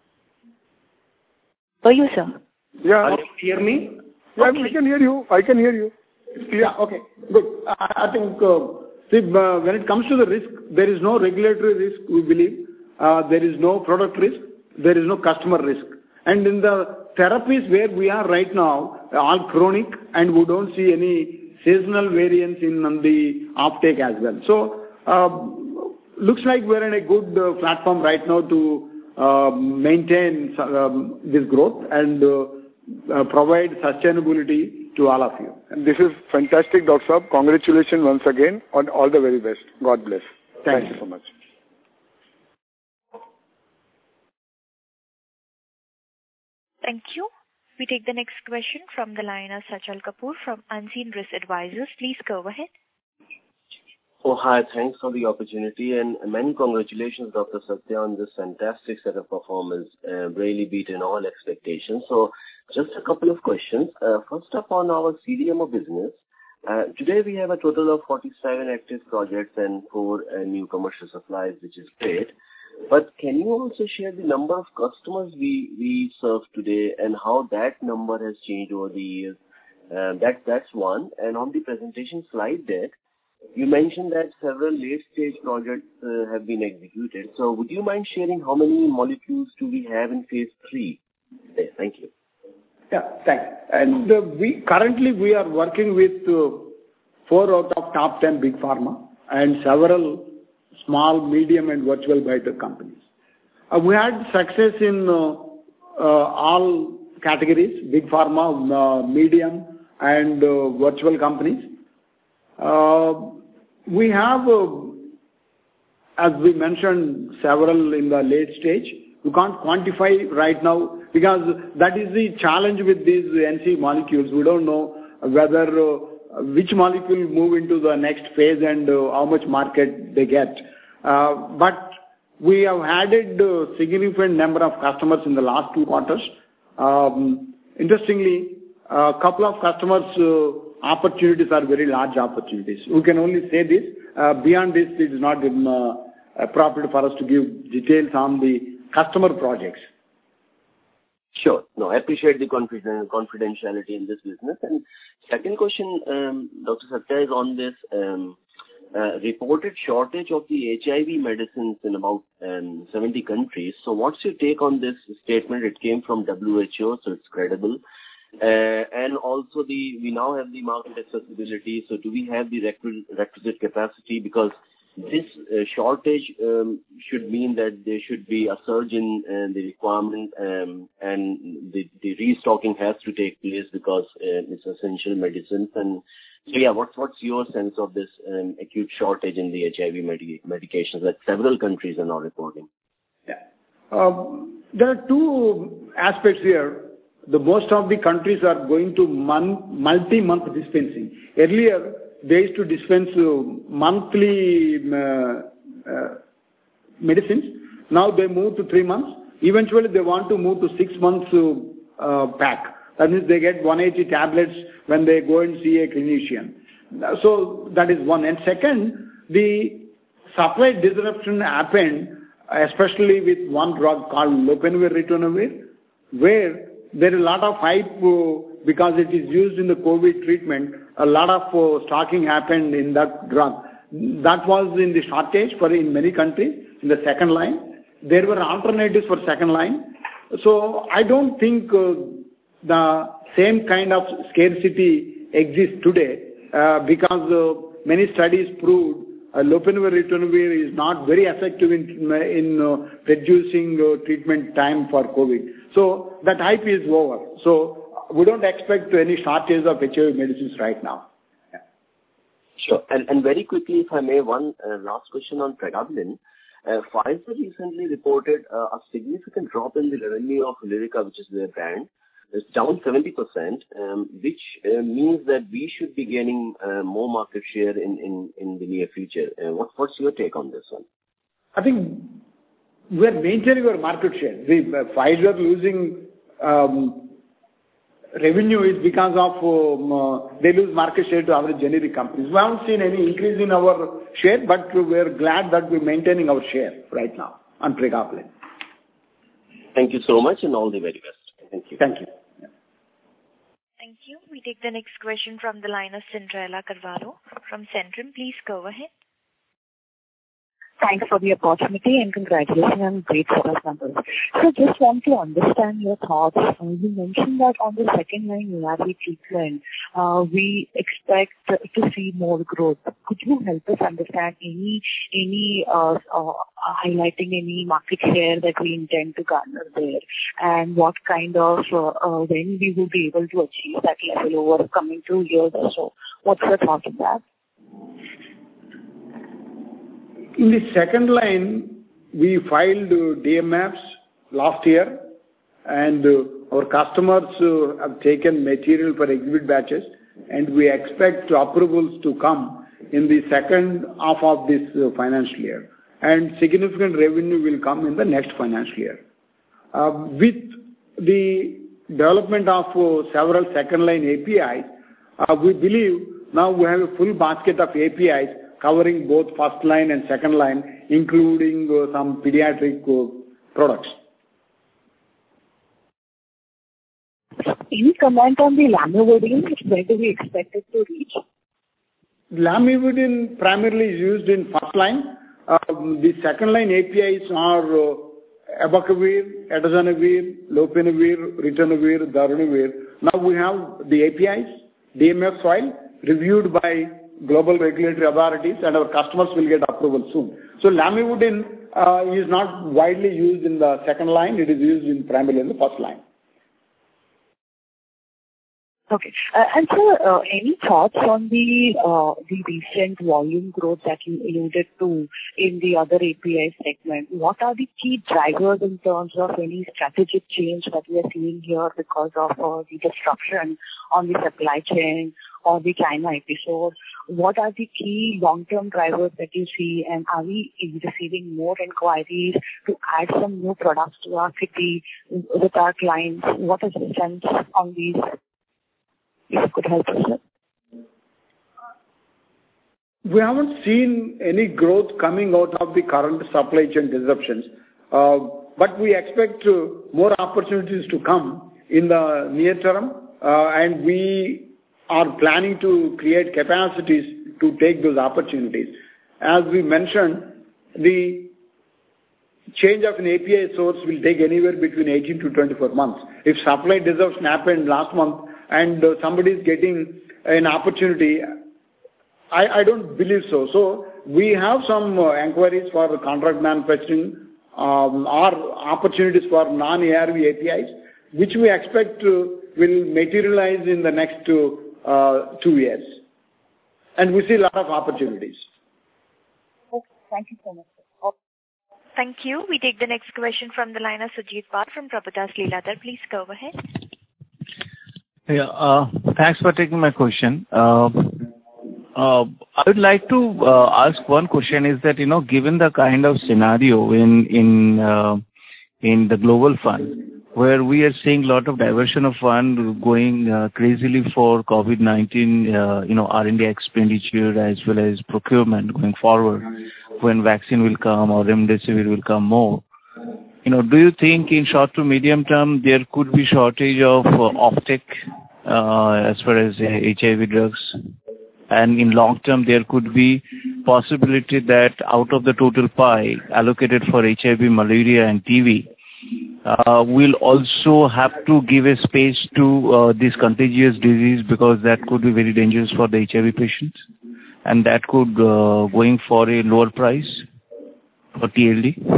For you, sir. Yeah. Can you hear me? Yeah, Okay. I can hear you. I can hear you. It's clear. Yeah, okay, good. I, I think, uh, see, uh, when it comes to the risk, there is no regulatory risk, we believe. Uh, there is no product risk. There is no customer risk. And in the therapies where we are right now, all chronic, and we don't see any seasonal variance in on the uptake as well. So, uh, looks like we're in a good uh, platform right now to uh, maintain um, this growth and uh, uh, provide sustainability to all of you. And this is fantastic, Doctor Saab. Congratulations once again on all the very best. God bless. Thank Thank you. you so much. Thank you. We take the next question from the line of Sajal Kapoor from Unseen Risk Advisors. Please go ahead. Oh, hi. Thanks for the opportunity and many congratulations, Doctor Satya, on this fantastic set of performance, uh, really beaten all expectations. So just a couple of questions. Uh, first up on our C D M O business. Uh, today we have a total of forty-seven active projects and four uh, new commercial supplies, which is great. But can you also share the number of customers we, we serve today and how that number has changed over the years? Uh, that, that's one. And on the presentation slide deck, you mentioned that several late-stage projects uh, have been executed. So would you mind sharing how many molecules do we have in phase three? Okay, thank you. Yeah, thanks. And uh, we currently we are working with uh, four out of top ten big pharma and several small, medium, and virtual biotech companies. Uh, we had success in uh, uh, all categories: big pharma, uh, medium, and uh, virtual companies. Uh, we have, uh, as we mentioned, several in the late stage. We can't quantify right now because that is the challenge with these N C molecules. We don't know whether uh, which molecule move into the next phase and uh, how much market they get. Uh, but we have added a significant number of customers in the last two quarters. Um, interestingly, a couple of customers uh, opportunities are very large opportunities. We can only say this. Uh, beyond this, it is not even, uh, appropriate for us to give details on the customer projects. Sure. No, I appreciate the confiden- confidentiality in this business. And second question, um, Doctor Satya, is on this um, uh, reported shortage of the H I V medicines in about um, seventy countries. So what's your take on this statement? It came from W H O, so it's credible. Uh, and also the we now have the market accessibility. So do we have the requisite, requisite capacity? Because this uh, shortage um, should mean that there should be a surge in uh, the requirement um, and the, the restocking has to take place because uh, it's essential medicines. And so, yeah, what's what's your sense of this um, acute shortage in the H I V med- medications that several countries are now reporting? Yeah. Um, there are two aspects here. The most of the countries are going to month, multi-month dispensing. Earlier, they used to dispense uh, monthly uh, uh, medicines. Now they move to three months. Eventually, they want to move to six months uh, uh, pack. That means they get one hundred eighty tablets when they go and see a clinician. So that is one. And second, the supply disruption happened, especially with one drug called lopinavir-ritonavir, where there is a lot of hype uh, because it is used in the COVID treatment. A lot of uh, stocking happened in that drug. That was in the shortage for in many countries in the second line. There were alternatives for second line. So I don't think uh, the same kind of scarcity exists today uh, because uh, many studies proved uh, lopinavir-ritonavir is not very effective in, in uh, reducing uh, treatment time for COVID. So that hype is over. So we don't expect any shortage of H I V medicines right now. Yeah. Sure. And, and very quickly, if I may, one uh, last question on pregabalin. Uh, Pfizer recently reported uh, a significant drop in the revenue of Lyrica, which is their brand. It's down seventy percent, um, which uh, means that we should be gaining uh, more market share in, in, in the near future. Uh, what, what's your take on this one? I think we are maintaining our market share. The Pfizer losing um, revenue is because of um, uh, they lose market share to other generic companies. We haven't seen any increase in our share, but we are glad that we're maintaining our share right now on Pregabalin. Thank you so much and all the very best. Thank you. Thank you. Yeah. Thank you. We take the next question from the line of Cinderella Carvalho from Centrum. Please go ahead. Thanks for the opportunity and congratulations on great set of numbers. So just want to understand your thoughts. Uh, you mentioned that on the second line A R V treatment, uh, we expect to see more growth. Could you help us understand any any uh, uh, highlighting any market share that we intend to garner there, and what kind of uh, uh, when we will be able to achieve that level over coming two years or so? What's your thought on that? In the second line, we filed D M Fs last year, and our customers have taken material for exhibit batches, and we expect approvals to come in the second half of this financial year, and significant revenue will come in the next financial year. Uh, with the development of several second line A P Is, uh, we believe now we have a full basket of A P Is covering both first line and second line, including uh, some pediatric uh, products. Any comment on the Lamivudine? Where do we expect it to reach? Lamivudine primarily is used in first line. Um, the second line A P Is are uh, Abacavir, Atazanavir, Lopinavir, Ritonavir, Darunavir. Now we have the A P Is, D M F file, reviewed by global regulatory authorities, and our customers will get approval soon. So Lamivudine uh, is not widely used in the second line. It is used in primarily in the first line. Okay. Uh, and sir, uh, any thoughts on the uh, the recent volume growth that you alluded to in the other A P I segment? What are the key drivers in terms of any strategic change that we are seeing here because of uh, the disruption on the supply chain or the China episode? What are the key long-term drivers that you see, and are we receiving more inquiries to add some new products to our kitty with our clients? What is the sense on these? If you could help us, sir. We haven't seen any growth coming out of the current supply chain disruptions, uh, but we expect uh, more opportunities to come in the near term, uh, and we are planning to create capacities to take those opportunities. As we mentioned, the change of an A P I source will take anywhere between eighteen to twenty-four months. If supply disruption happened last month and uh, somebody is getting an opportunity, I, I don't believe so. So we have some uh, inquiries for contract manufacturing um, or opportunities for non-A R V A P Is, which we expect uh, will materialize in the next uh, uh, two years. And we see a lot of opportunities. Okay, thank you so much. Okay. Thank you. We take the next question from the line of Sujit Par from Prabhudas Lilladher. Please go ahead. Yeah, uh, thanks for taking my question. Uh, uh, I would like to uh, ask one question is that, you know, given the kind of scenario in in uh, in the global fund, where we are seeing a lot of diversion of fund going uh, crazily for COVID nineteen, uh, you know, R and D expenditure as well as procurement going forward, when vaccine will come or remdesivir will come more. You know, do you think in short to medium term there could be shortage of uh, offtake uh, as far as uh, H I V drugs? And in long term there could be possibility that out of the total pie allocated for H I V, malaria and T V, uh, we'll also have to give a space to uh, this contagious disease because that could be very dangerous for the H I V patients, and that could uh, going for a lower price for T L D.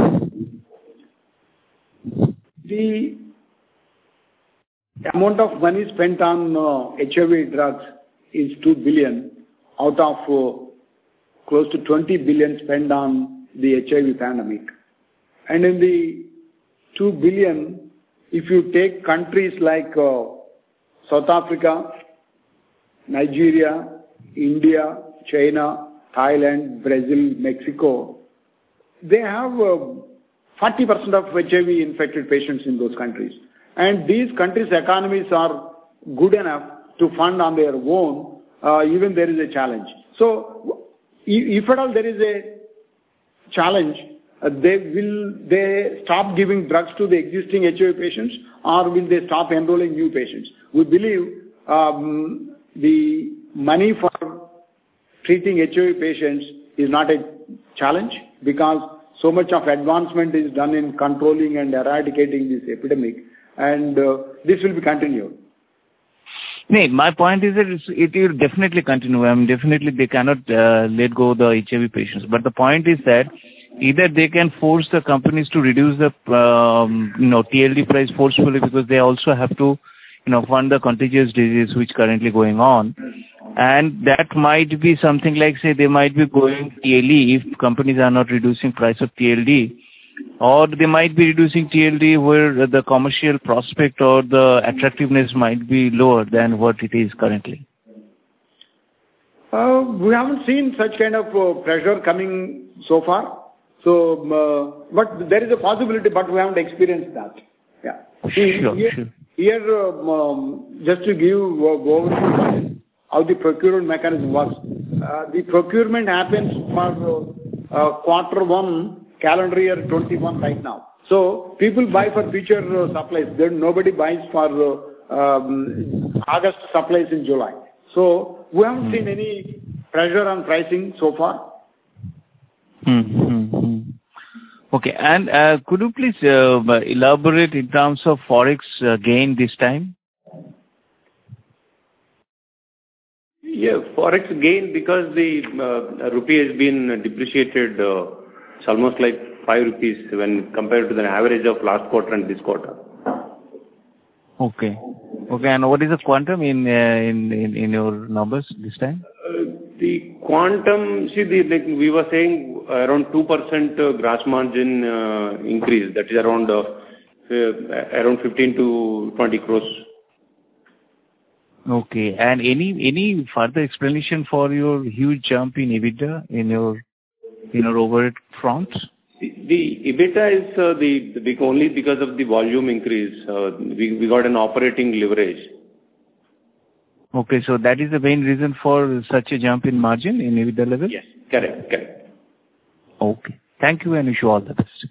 The amount of money spent on uh, H I V drugs is two billion out of uh, close to twenty billion spent on the H I V pandemic. And in the two billion, if you take countries like uh, South Africa, Nigeria, India, China, Thailand, Brazil, Mexico, they have uh, forty percent of H I V infected patients in those countries. And these countries' economies are good enough to fund on their own, uh, even there is a challenge. So, if at all there is a challenge, uh, they will they stop giving drugs to the existing H I V patients, or will they stop enrolling new patients? We believe um, the money for treating H I V patients is not a challenge, because so much of advancement is done in controlling and eradicating this epidemic, and uh, this will be continued. No, my point is that it's, it will definitely continue. I mean, definitely they cannot uh, let go of the H I V patients. But the point is that either they can force the companies to reduce the um, you know T L D price forcefully, because they also have to you know fund the contagious disease which currently going on, and that might be something like, say, they might be going T L E if companies are not reducing price of T L D. Or they might be reducing T L D where the commercial prospect or the attractiveness might be lower than what it is currently. Uh, we haven't seen such kind of uh, pressure coming so far. So, uh, but there is a possibility, but we haven't experienced that. Yeah. See, sure, here, sure. here um, um, just to give uh, overview how the procurement mechanism works. Uh, the procurement happens for uh, uh, quarter one, calendar year twenty-one right now. So people buy for future uh, supplies. Then nobody buys for uh, um, August supplies in July. So we haven't mm. seen any pressure on pricing so far. Mm-hmm. Okay, and uh, could you please uh, elaborate in terms of forex uh, gain this time? Yeah, forex gain, because the uh, rupee has been depreciated. Uh, It's almost like five rupees when compared to the average of last quarter and this quarter. Okay. Okay, and what is the quantum in uh, in, in in your numbers this time? Uh, the quantum, see, the, like we were saying, around two percent uh, gross margin uh, increase. That is around uh, uh, around fifteen to twenty crores. Okay, and any any further explanation for your huge jump in EBITDA in your in your overhead front? The, the EBITDA is uh, the, the big only because of the volume increase. Uh, we, we got an operating leverage. Okay, so that is the main reason for such a jump in margin in EBITDA level? Yes, correct, correct. Okay. Thank you and wish you all the best.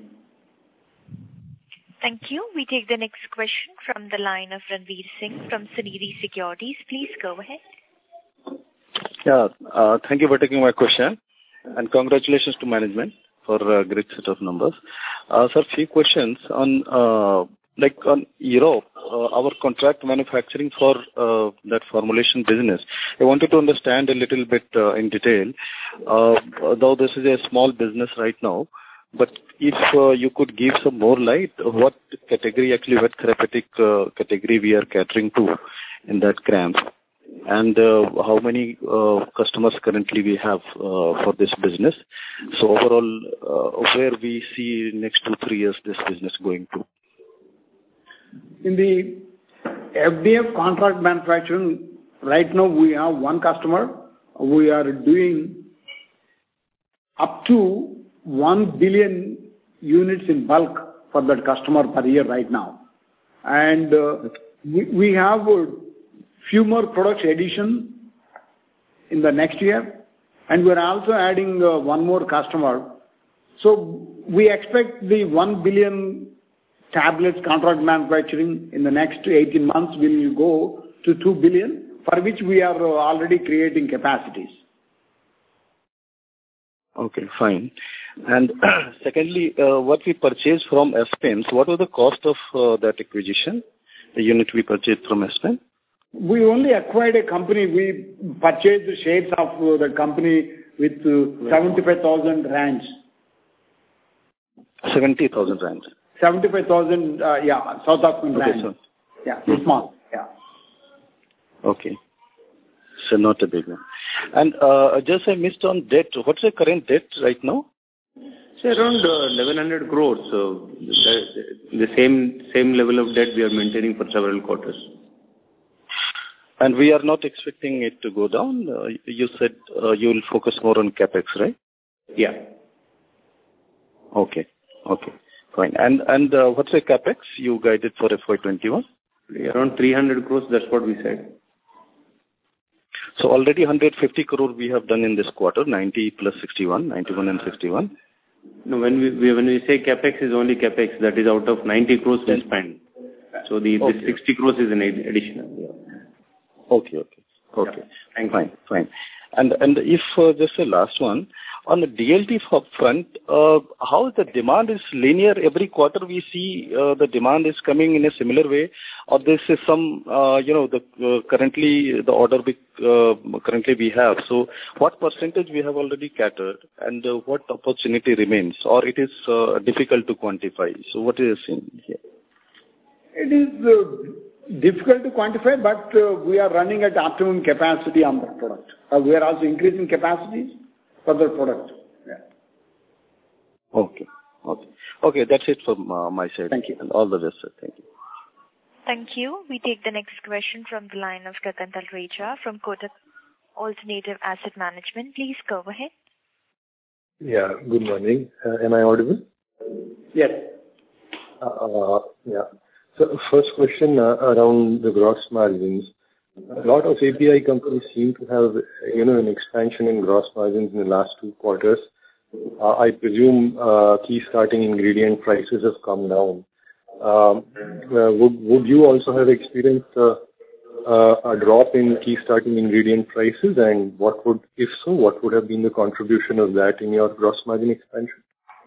Thank you. We take the next question from the line of Ranveer Singh from Sunidhi Securities. Please go ahead. Yeah, uh, thank you for taking my question. And congratulations to management for a great set of numbers. Uh, sir, few questions on, uh, like on Europe, uh, our contract manufacturing for uh, that formulation business. I wanted to understand a little bit uh, in detail, uh, though this is a small business right now, but if uh, you could give some more light, what category, actually what therapeutic uh, category we are catering to in that CRAMS? And uh, how many uh, customers currently we have uh, for this business. So overall, uh, where we see next two, three years this business going to? In the F D F contract manufacturing, right now we have one customer. We are doing up to one billion units in bulk for that customer per year right now. And uh, we, we have uh, few more products addition in the next year, and we're also adding uh, one more customer. So we expect the one billion tablets contract manufacturing in the next eighteen months will go to two billion, for which we are uh, already creating capacities. Okay, fine. And secondly, uh, what we purchased from Aspen, so what was the cost of uh, that acquisition, the unit we purchased from Aspen? We only acquired a company. We purchased the shares of uh, the company with uh, seventy-five thousand rands. seventy thousand rands. seventy-five thousand, uh, yeah, South African okay, rands. So. Yeah, it's small. Yeah. Okay. So not a big one. And uh, just I missed on debt. What's the current debt right now? So around uh, eleven hundred crores. So the, the same same level of debt we are maintaining for several quarters. And we are not expecting it to go down. Uh, you said uh, you will focus more on capex, right? Yeah. Okay. Okay. Fine. And and uh, what's the capex you guided for F Y twenty-one? Around three hundred crores. That's what we said. So already one hundred fifty crore we have done in this quarter, ninety plus sixty-one, ninety-one and sixty-one. No, when we, we when we say capex is only capex, that is out of ninety crores we spend. So the okay. this sixty crores is an additional. Yeah. Okay, okay, okay. Yeah. Fine, fine. And and if uh, just the last one on the D L T front, uh, how is the demand is linear every quarter? We see uh, the demand is coming in a similar way, or this is some uh, you know the uh, currently the order we, uh, currently we have. So what percentage we have already catered, and uh, what opportunity remains, or it is uh, difficult to quantify? So what is in here? It is uh, difficult to quantify, but uh, we are running at optimum capacity on that product. Uh, we are also increasing capacities for the product. Yeah. Okay. Okay. Okay. That's it from uh, my side. Thank you. And all the best, sir. Thank you. Thank you. We take the next question from the line of Gagan Talreja from Kotak Alternative Asset Management. Please go ahead. Yeah. Good morning. Uh, am I audible? Yes. Uh, yeah. So first question uh, around the gross margins. A lot of A P I companies seem to have, you know, an expansion in gross margins in the last two quarters. Uh, I presume uh, key starting ingredient prices have come down. Um, uh, would would you also have experienced uh, uh, a drop in key starting ingredient prices? And what would, if so, what would have been the contribution of that in your gross margin expansion?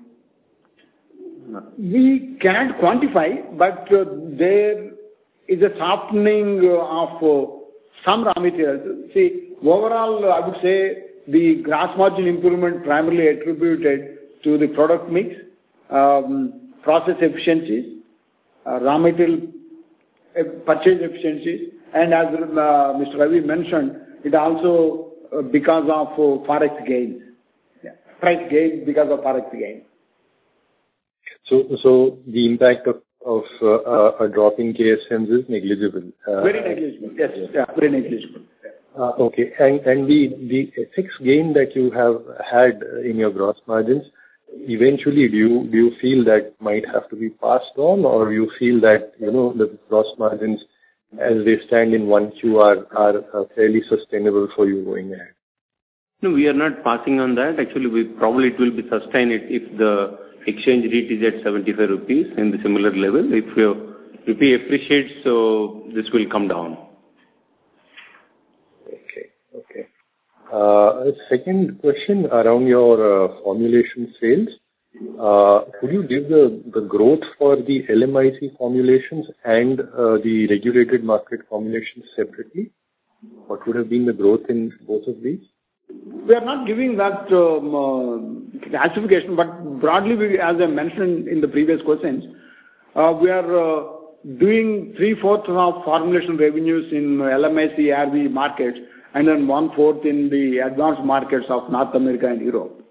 We cannot quantify, but uh, there is a softening uh, of uh, some raw materials. See, overall, uh, I would say the gross margin improvement primarily attributed to the product mix, um, process efficiencies, uh, raw material uh, purchase efficiencies, and as uh, Mister Ravi mentioned, it also uh, because of uh, forex gains, yeah. price gains because of forex gains. So, so the impact of of uh, a drop in K S Ms is negligible. Uh, very negligible. Yes, yeah, very negligible. Uh, okay, and and the the F X gain that you have had in your gross margins, eventually, do you do you feel that might have to be passed on, or you feel that you know the gross margins as they stand in one Q are are uh, fairly sustainable for you going ahead? No, we are not passing on that. Actually, we probably it will be sustained if the exchange rate is at seventy-five rupees in the similar level. If your rupee appreciates, so this will come down. Okay. Okay. Uh, second question around your uh, formulation sales. Uh, could you give the, the growth for the L M I C formulations and uh, the regulated market formulations separately? What would have been the growth in both of these? We are not giving that um, uh, classification, but broadly, we, as I mentioned in the previous questions, uh, we are uh, doing three-fourths of formulation revenues in L M I C A R V markets and then one-fourth in the advanced markets of North America and Europe.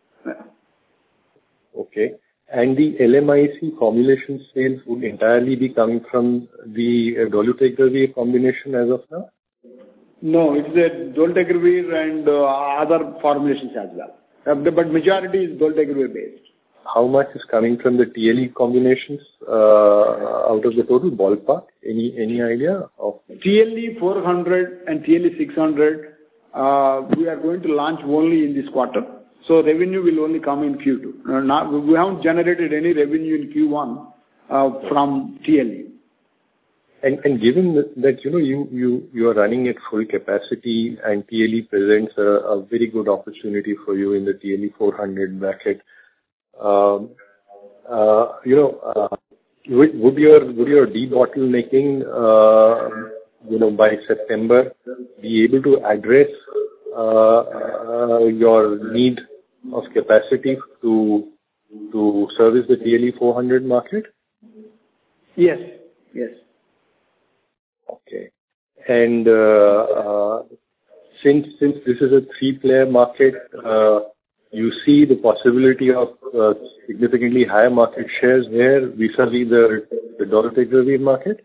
Okay. And the L M I C formulation sales would entirely be coming from the uh, dolutegravir combination as of now? No, it's a dolutegravir and uh, other formulations as well. Uh, but majority is dolutegravir based. How much is coming from the T L E combinations uh, out of the total ballpark? Any any idea of? T L E four hundred and T L E six hundred, uh, we are going to launch only in this quarter. So revenue will only come in Q two. Uh, not, we haven't generated any revenue in Q one uh, from T L E. And, and given that, you know, you, you, you are running at full capacity and T L E presents a, a very good opportunity for you in the T L E four hundred bracket, um, uh, you know, uh, would, would your, would your debottlenecking, uh, you know, by September be able to address, uh, uh, your need of capacity to, to service the T L E four hundred market? Yes, yes. Okay. And uh, uh, since since this is a three-player market, uh, you see the possibility of uh, significantly higher market shares here vis-a-vis the, the dolutegravir market?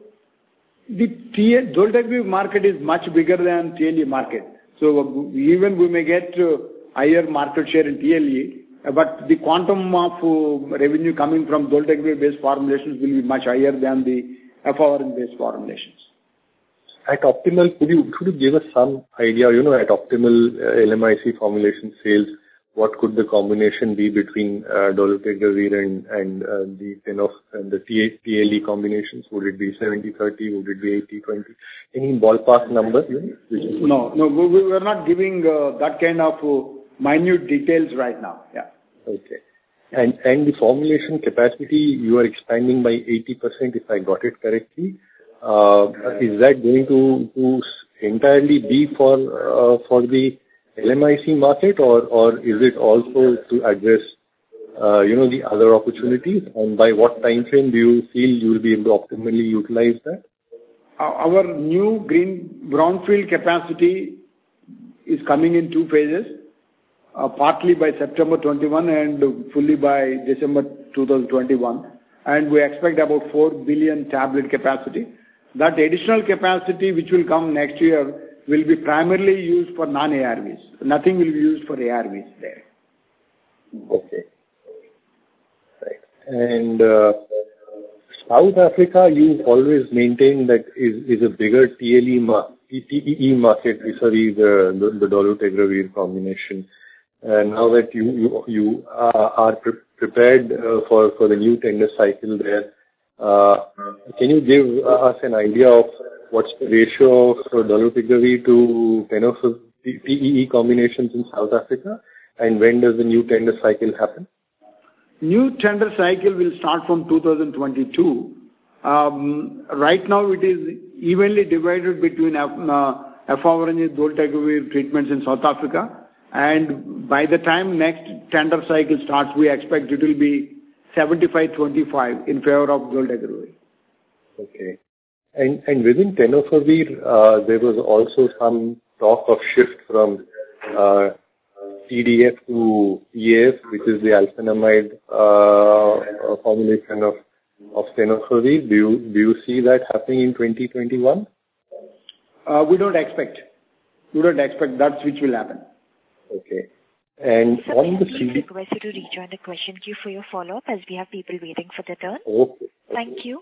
The dolutegravir market is much bigger than T L E market. So even we may get uh, higher market share in T L E, but the quantum of uh, revenue coming from dolutegravir-based formulations will be much higher than the efavirenz-based formulations. At optimal, could you, could you give us some idea, you know, at optimal uh, L M I C formulation sales, what could the combination be between uh, dolutegravir and, and uh, the tenofovir and the T L E combinations? Would it be seventy thirty? Would it be eighty twenty? Any ballpark number? You know, no, no, we, we are not giving uh, that kind of uh, minute details right now. Yeah. Okay. And, and the formulation capacity, you are expanding by eighty percent, if I got it correctly. Uh, is that going to, to entirely be for uh, for the L M I C market, or or is it also to address uh, you know the other opportunities? And by what time frame do you feel you will be able to optimally utilize that? Our new green brownfield capacity is coming in two phases, uh, partly by September twenty-one and fully by December two thousand twenty-one, and we expect about four billion tablet capacity. That additional capacity which will come next year will be primarily used for non-A R Vs. Nothing will be used for A R Vs there. Okay. Right. And uh, South Africa, you always maintained that is, is a bigger T L E, mar- T E E market vis-a-vis the, the, the dolutegravir combination. And now that you you, you uh, are pre- prepared uh, for, for the new tender cycle there, Uh, can you give us an idea of what's the ratio of dolutegravir to tenofovir T E E combinations in South Africa, and when does the new tender cycle happen? New tender cycle will start from two thousand twenty-two. Um, right now it is evenly divided between uh, efavirenz dolutegravir treatments in South Africa, and by the time next tender cycle starts, we expect it will be seventy-five twenty-five in favor of dolutegravir. Okay. And and within tenofovir, uh, there was also some talk of shift from uh, T D F to E A F, which is the alafenamide uh, formulation of of tenofovir. Do you do you see that happening in twenty twenty-one? Uh, we don't expect. We don't expect that switch will happen. Okay. And Sir, on the please C D... request you to rejoin the question queue for your follow-up, as we have people waiting for their turn. Okay. Thank you.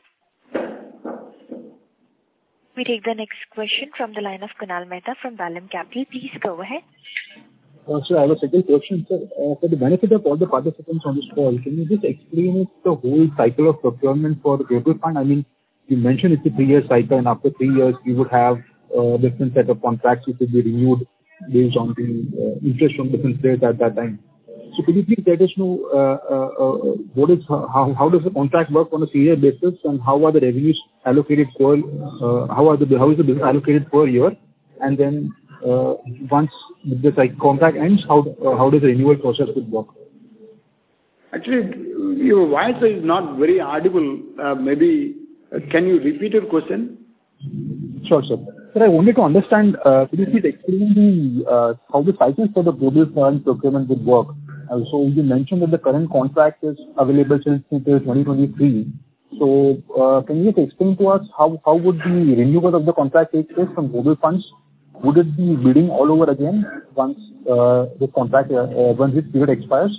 We take the next question from the line of Kunal Mehta from Vallum Capital. Please go ahead. Uh, sir, I have a second question, sir. Uh, for the benefit of all the participants on this call, can you just explain it, the whole cycle of procurement for the global fund? I mean, you mentioned it's a three-year cycle, and after three years, we would have a different set of contracts which will be renewed based on the uh, interest from different players at that time. So could you please let us know uh, uh, uh, what is how how does the contract work on a three-year basis, and how are the revenues allocated per uh, how are the how is the business allocated per year, and then uh, once the like, contract ends, how uh, how does the renewal process would work? Actually, your voice is not very audible. Uh, maybe uh, can you repeat your question? Sure, sir. Sir, I wanted to understand, uh, could you please explain the, uh, how the cycles for the global fund procurement would work? Uh, so you mentioned that the current contract is available till twenty twenty-three. So uh, can you just explain to us how, how would the renewal of the contract take place from global funds? Would it be bidding all over again once uh, the contract, uh, uh, once this period expires?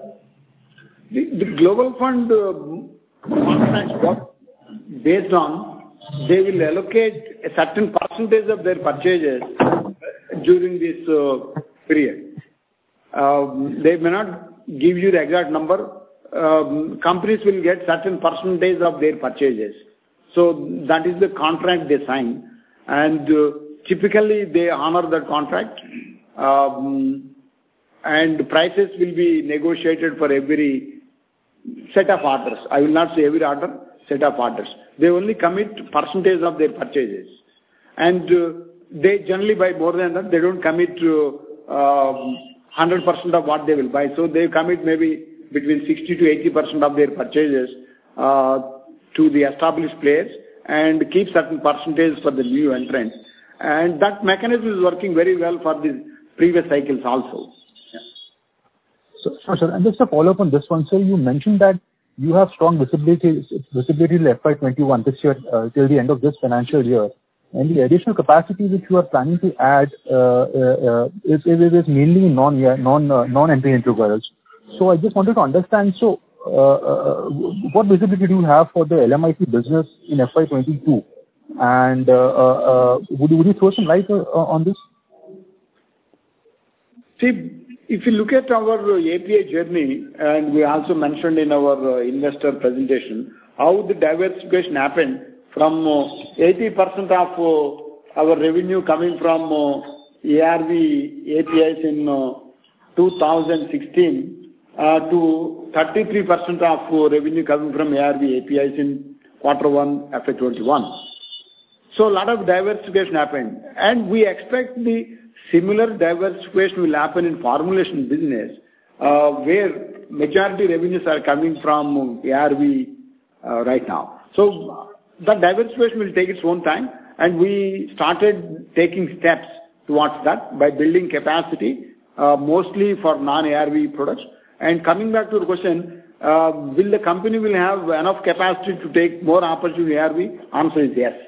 The, the global fund uh, contracts work based on they will allocate a certain percentage of their purchases during this uh, period. Um, they may not give you the exact number. Um, companies will get certain percentage of their purchases. So that is the contract they sign, and uh, typically they honor that contract. Um, and prices will be negotiated for every set of orders. I will not say every order, set of orders. They only commit percentage of their purchases, and uh, they generally buy more than that. They don't commit to uh, one hundred percent of what they will buy. So they commit maybe between sixty to eighty percent of their purchases uh, to the established players, and keep certain percentages for the new entrants. And that mechanism is working very well for the previous cycles also. So, sir, and just a follow-up on this one, sir. You mentioned that you have strong visibility visibility till F Y twenty-one, this year, uh, till the end of this financial year. And the additional capacity which you are planning to add uh, uh, is, is, is mainly non, non, uh, non-entry intervals. So I just wanted to understand, so uh, uh, what visibility do you have for the L M I C business in F Y twenty-two? And uh, uh, would, would you throw some light uh, on this? See, if you look at our A P I journey, and we also mentioned in our uh, investor presentation, how the diversification happened from uh, eighty percent of uh, our revenue coming from uh, A R V A P Is in uh, two thousand sixteen uh, to thirty-three percent of uh, revenue coming from A R V A P Is in quarter one F Y twenty-one. So a lot of diversification happened, and we expect the similar diversification will happen in formulation business, uh, where majority revenues are coming from A R V uh, right now. So the diversification will take its own time, and we started taking steps towards that by building capacity, uh, mostly for non-A R V products. And coming back to the question, uh, will the company will have enough capacity to take more opportunity A R V? Answer is yes.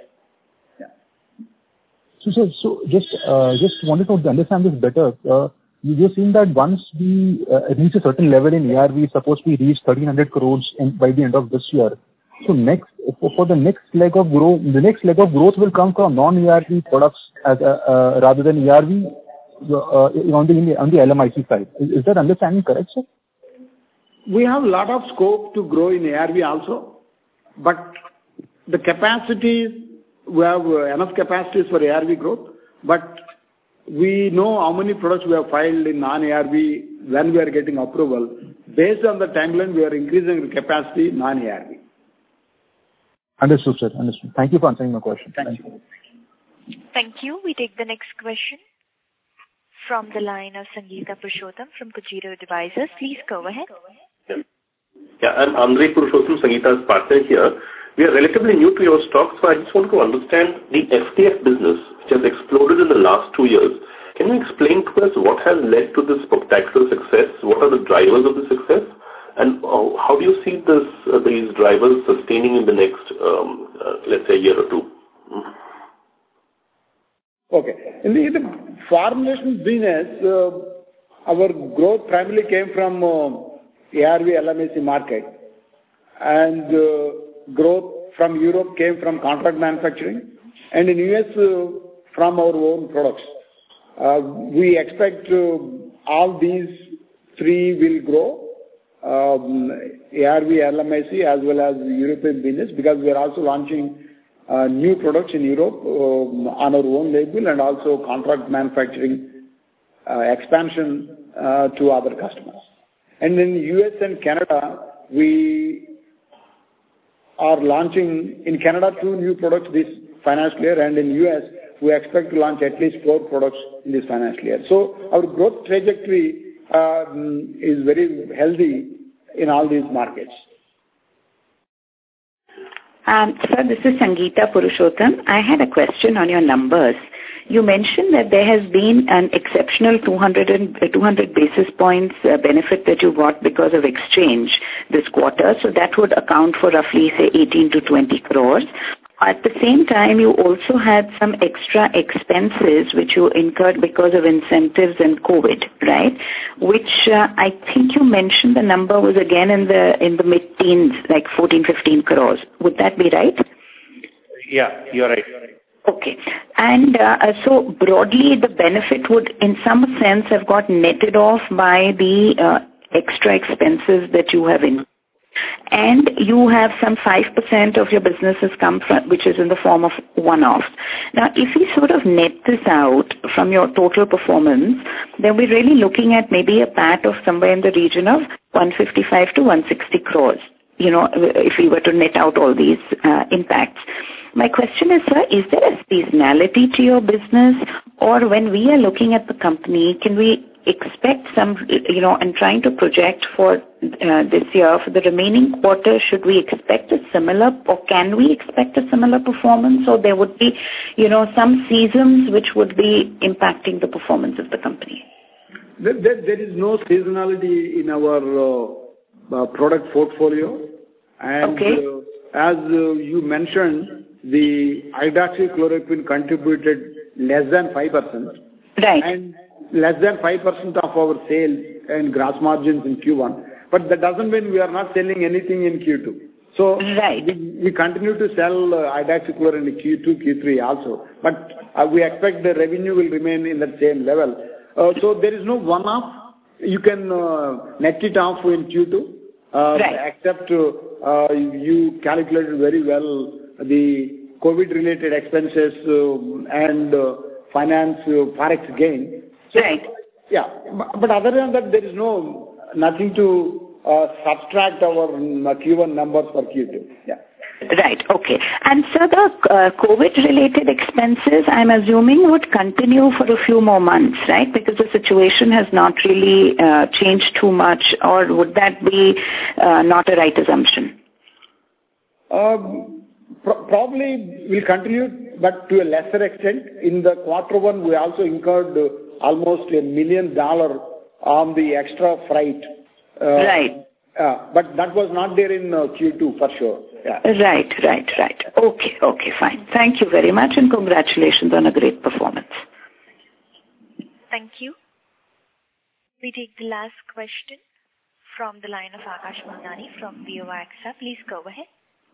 So, so, so just uh, just wanted to understand this better. Uh, you just seen that once we uh, reach a certain level in A R V, suppose we reach thirteen hundred crores in, by the end of this year. So next, for the next leg of growth, the next leg of growth will come from non-A R V products as uh, uh, rather than A R V uh, on the on the L M I C side. Is, is that understanding correct, sir? We have a lot of scope to grow in A R V also, but the capacities. We have enough capacities for A R V growth, but we know how many products we have filed in non-A R V when we are getting approval. Based on the timeline, we are increasing the capacity non-A R V. Understood, sir. Understood. Thank you for answering my question. Thank, Thank you. you. Thank you. We take the next question from the line of Sangeeta Purushottam from Kujiro Advisors. Please go ahead. Yeah, yeah I'm Andre Purushottam, Sangeeta's partner here. We are relatively new to your stock, so I just want to understand the F T F business, which has exploded in the last two years. Can you explain to us what has led to this spectacular success? What are the drivers of the success? And uh, how do you see this, uh, these drivers sustaining in the next, um, uh, let's say, year or two? Mm. Okay. In the, in the formulation business, uh, our growth primarily came from uh, A R V L M I C market, and uh, growth from Europe came from contract manufacturing, and in U S uh, from our own products. Uh, we expect uh, all these three will grow, um, A R V, L M I C as well as European business, because we are also launching uh, new products in Europe um, on our own label, and also contract manufacturing uh, expansion uh, to other customers. And in U S and Canada, we are launching in Canada two new products this financial year, and in U S we expect to launch at least four products in this financial year. So our growth trajectory um, is very healthy in all these markets. Um, sir, this is Sangeeta Purushottam. I had a question on your numbers. You mentioned that there has been an exceptional two hundred, and, uh, two hundred basis points uh, benefit that you got because of exchange this quarter. So that would account for roughly, say, eighteen to twenty crores. At the same time, you also had some extra expenses which you incurred because of incentives and COVID, right? Which uh, I think you mentioned the number was again in the in the mid-teens, like fourteen, fifteen crores. Would that be right? Yeah, you're right. Okay. And uh, so broadly, the benefit would in some sense have got netted off by the uh, extra expenses that you have in. And you have some five percent of your businesses come from, which is in the form of one-offs. Now, if we sort of net this out from your total performance, then we're really looking at maybe a P A T of somewhere in the region of one fifty-five to one sixty crores, you know, if we were to net out all these uh, impacts. My question is, sir, is there a seasonality to your business, or when we are looking at the company, can we expect some, you know, and trying to project for uh, this year, for the remaining quarter, should we expect a similar, or can we expect a similar performance, or there would be, you know, some seasons which would be impacting the performance of the company? There, there, there is no seasonality in our uh, uh, product portfolio. And Okay. uh, as uh, you mentioned, the hydroxychloroquine contributed less than five percent. Right. And less than five percent of our sales and gross margins in Q one. But that doesn't mean we are not selling anything in Q two. So right. we, we continue to sell uh, hydroxychloroquine in Q two, Q three also. But uh, we expect the revenue will remain in that same level. Uh, so there is no one-off. You can uh, net it off in Q two. Uh, right. Except uh, you calculated very well the COVID-related expenses uh, and uh, finance uh, forex gain. So, right. Yeah, but, but other than that, there is no nothing to uh, subtract our um, Q one numbers for Q two. Yeah. Right. Okay. And so the uh, COVID-related expenses, I'm assuming, would continue for a few more months, right? Because the situation has not really uh, changed too much, or would that be uh, not a right assumption? Um, pro- probably will continue, but to a lesser extent. In the quarter one, we also incurred uh, almost a million dollar on the extra freight. Uh, right. Uh, but that was not there in uh, Q two for sure. Yeah. Right, right, right. Okay, okay, fine. Thank you very much and congratulations on a great performance. Thank you. We take the last question from the line of Akash Mandani from B O I AXA. Please go ahead.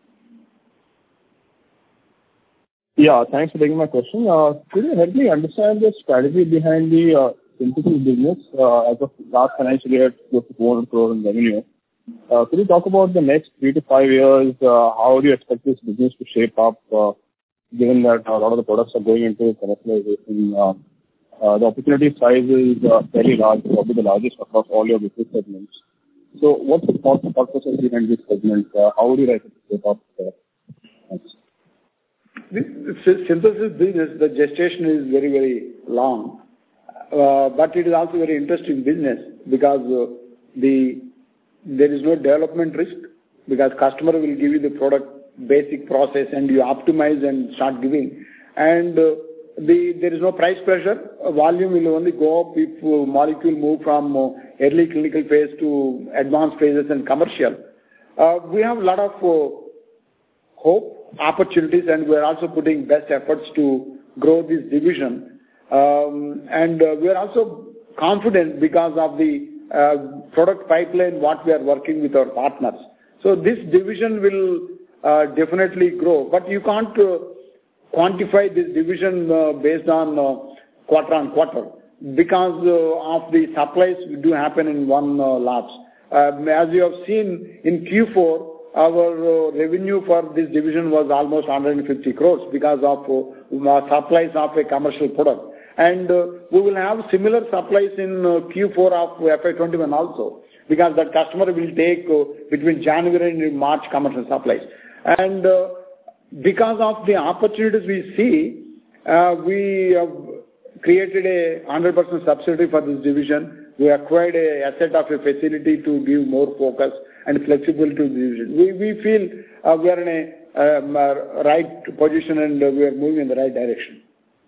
Yeah, thanks for taking my question. Uh, could you help me understand the strategy behind the uh, synthesis business uh, as of last financial year, close to four hundred crore in revenue? Uh, could you talk about the next three to five years? Uh, how do you expect this business to shape up, uh, given that a lot of the products are going into commercialization? Uh, uh, the opportunity size is uh, fairly large, probably the largest across all your business segments. So what's the thought process behind this segment? Uh, how would you like it to shape up? Uh, thanks. The synthesis business, the gestation is very, very long. Uh, but it is also very interesting business because uh, the there is no development risk because customer will give you the product basic process and you optimize and start giving. And uh, the there is no price pressure. Uh, volume will only go up if uh, molecule move from uh, early clinical phase to advanced phases and commercial. Uh, we have a lot of uh, hope, opportunities, and we are also putting best efforts to grow this division. Um, and uh, we are also confident because of the uh, product pipeline what we are working with our partners. So this division will uh, definitely grow, but you can't uh, quantify this division uh, based on uh, quarter on quarter because uh, of the supplies do happen in one uh, labs. Uh, as you have seen in Q four, our uh, revenue for this division was almost one hundred fifty crores because of uh, supplies of a commercial product. And uh, we will have similar supplies in uh, Q four of F Y twenty-one also, because that customer will take uh, between January and March commercial supplies. And uh, because of the opportunities we see, uh, we have created a one hundred percent subsidiary for this division. We acquired a asset of a facility to give more focus and flexibility to the division. We, we feel uh, we are in a um, uh, right position and uh, we are moving in the right direction.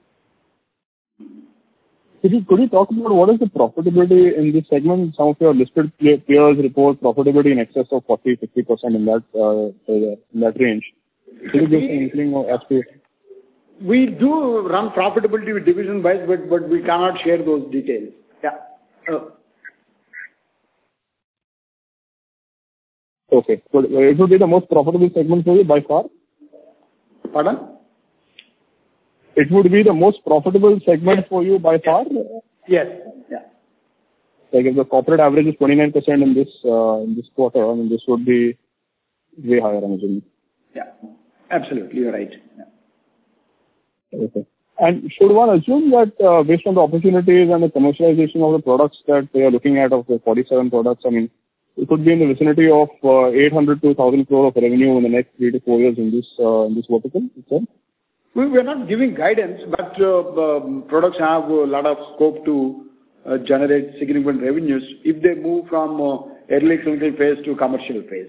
Could you, could you talk about what is the profitability in this segment? Some of your listed peers report profitability in excess of forty to fifty percent in that uh, in that range. Could you give some inkling as to? We do run profitability with division wise, but, but we cannot share those details. Yeah. Uh, okay. So it would be the most profitable segment for you by far? Pardon? It would be the most profitable segment for you by far? Yes. Yeah. Like if the corporate average is twenty-nine percent in this uh, in this quarter, I mean, this would be way higher, I'm assuming. Yeah. Absolutely. You're right. Yeah. Okay. And should one assume that uh, based on the opportunities and the commercialization of the products that they are looking at of the forty-seven products, I mean, it could be in the vicinity of uh, eight hundred to one thousand crore of revenue in the next three to four years in this uh, in this vertical itself? We are not giving guidance, but uh, um, products have a lot of scope to uh, generate significant revenues if they move from uh, early clinical phase to commercial phase.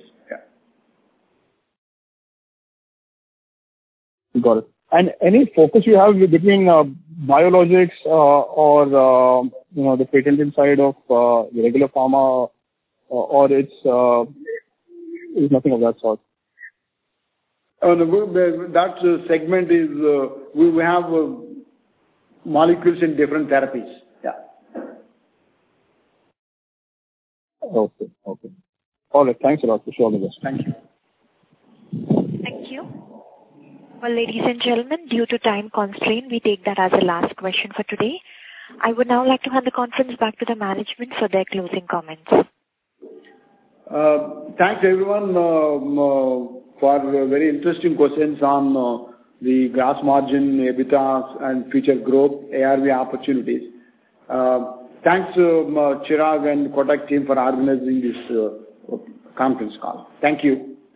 Yeah. Got it. And any focus you have between uh, biologics uh, or uh, you know, the patented side of uh, the regular pharma, uh, or it's uh, is nothing of that sort? Uh, no, that uh, segment is, uh, we we have uh, molecules in different therapies. Yeah. Okay. Okay. All right. Thanks a lot. Wish you all the best. Thank you. Thank you. Well, ladies and gentlemen, due to time constraint, we take that as the last question for today. I would now like to hand the conference back to the management for their closing comments. Uh, thanks everyone um, uh, for uh, very interesting questions on uh, the gross margin, EBITDA and future growth, A R V opportunities. Uh, thanks um, uh, Chirag and Kotak team for organizing this uh, conference call. Thank you.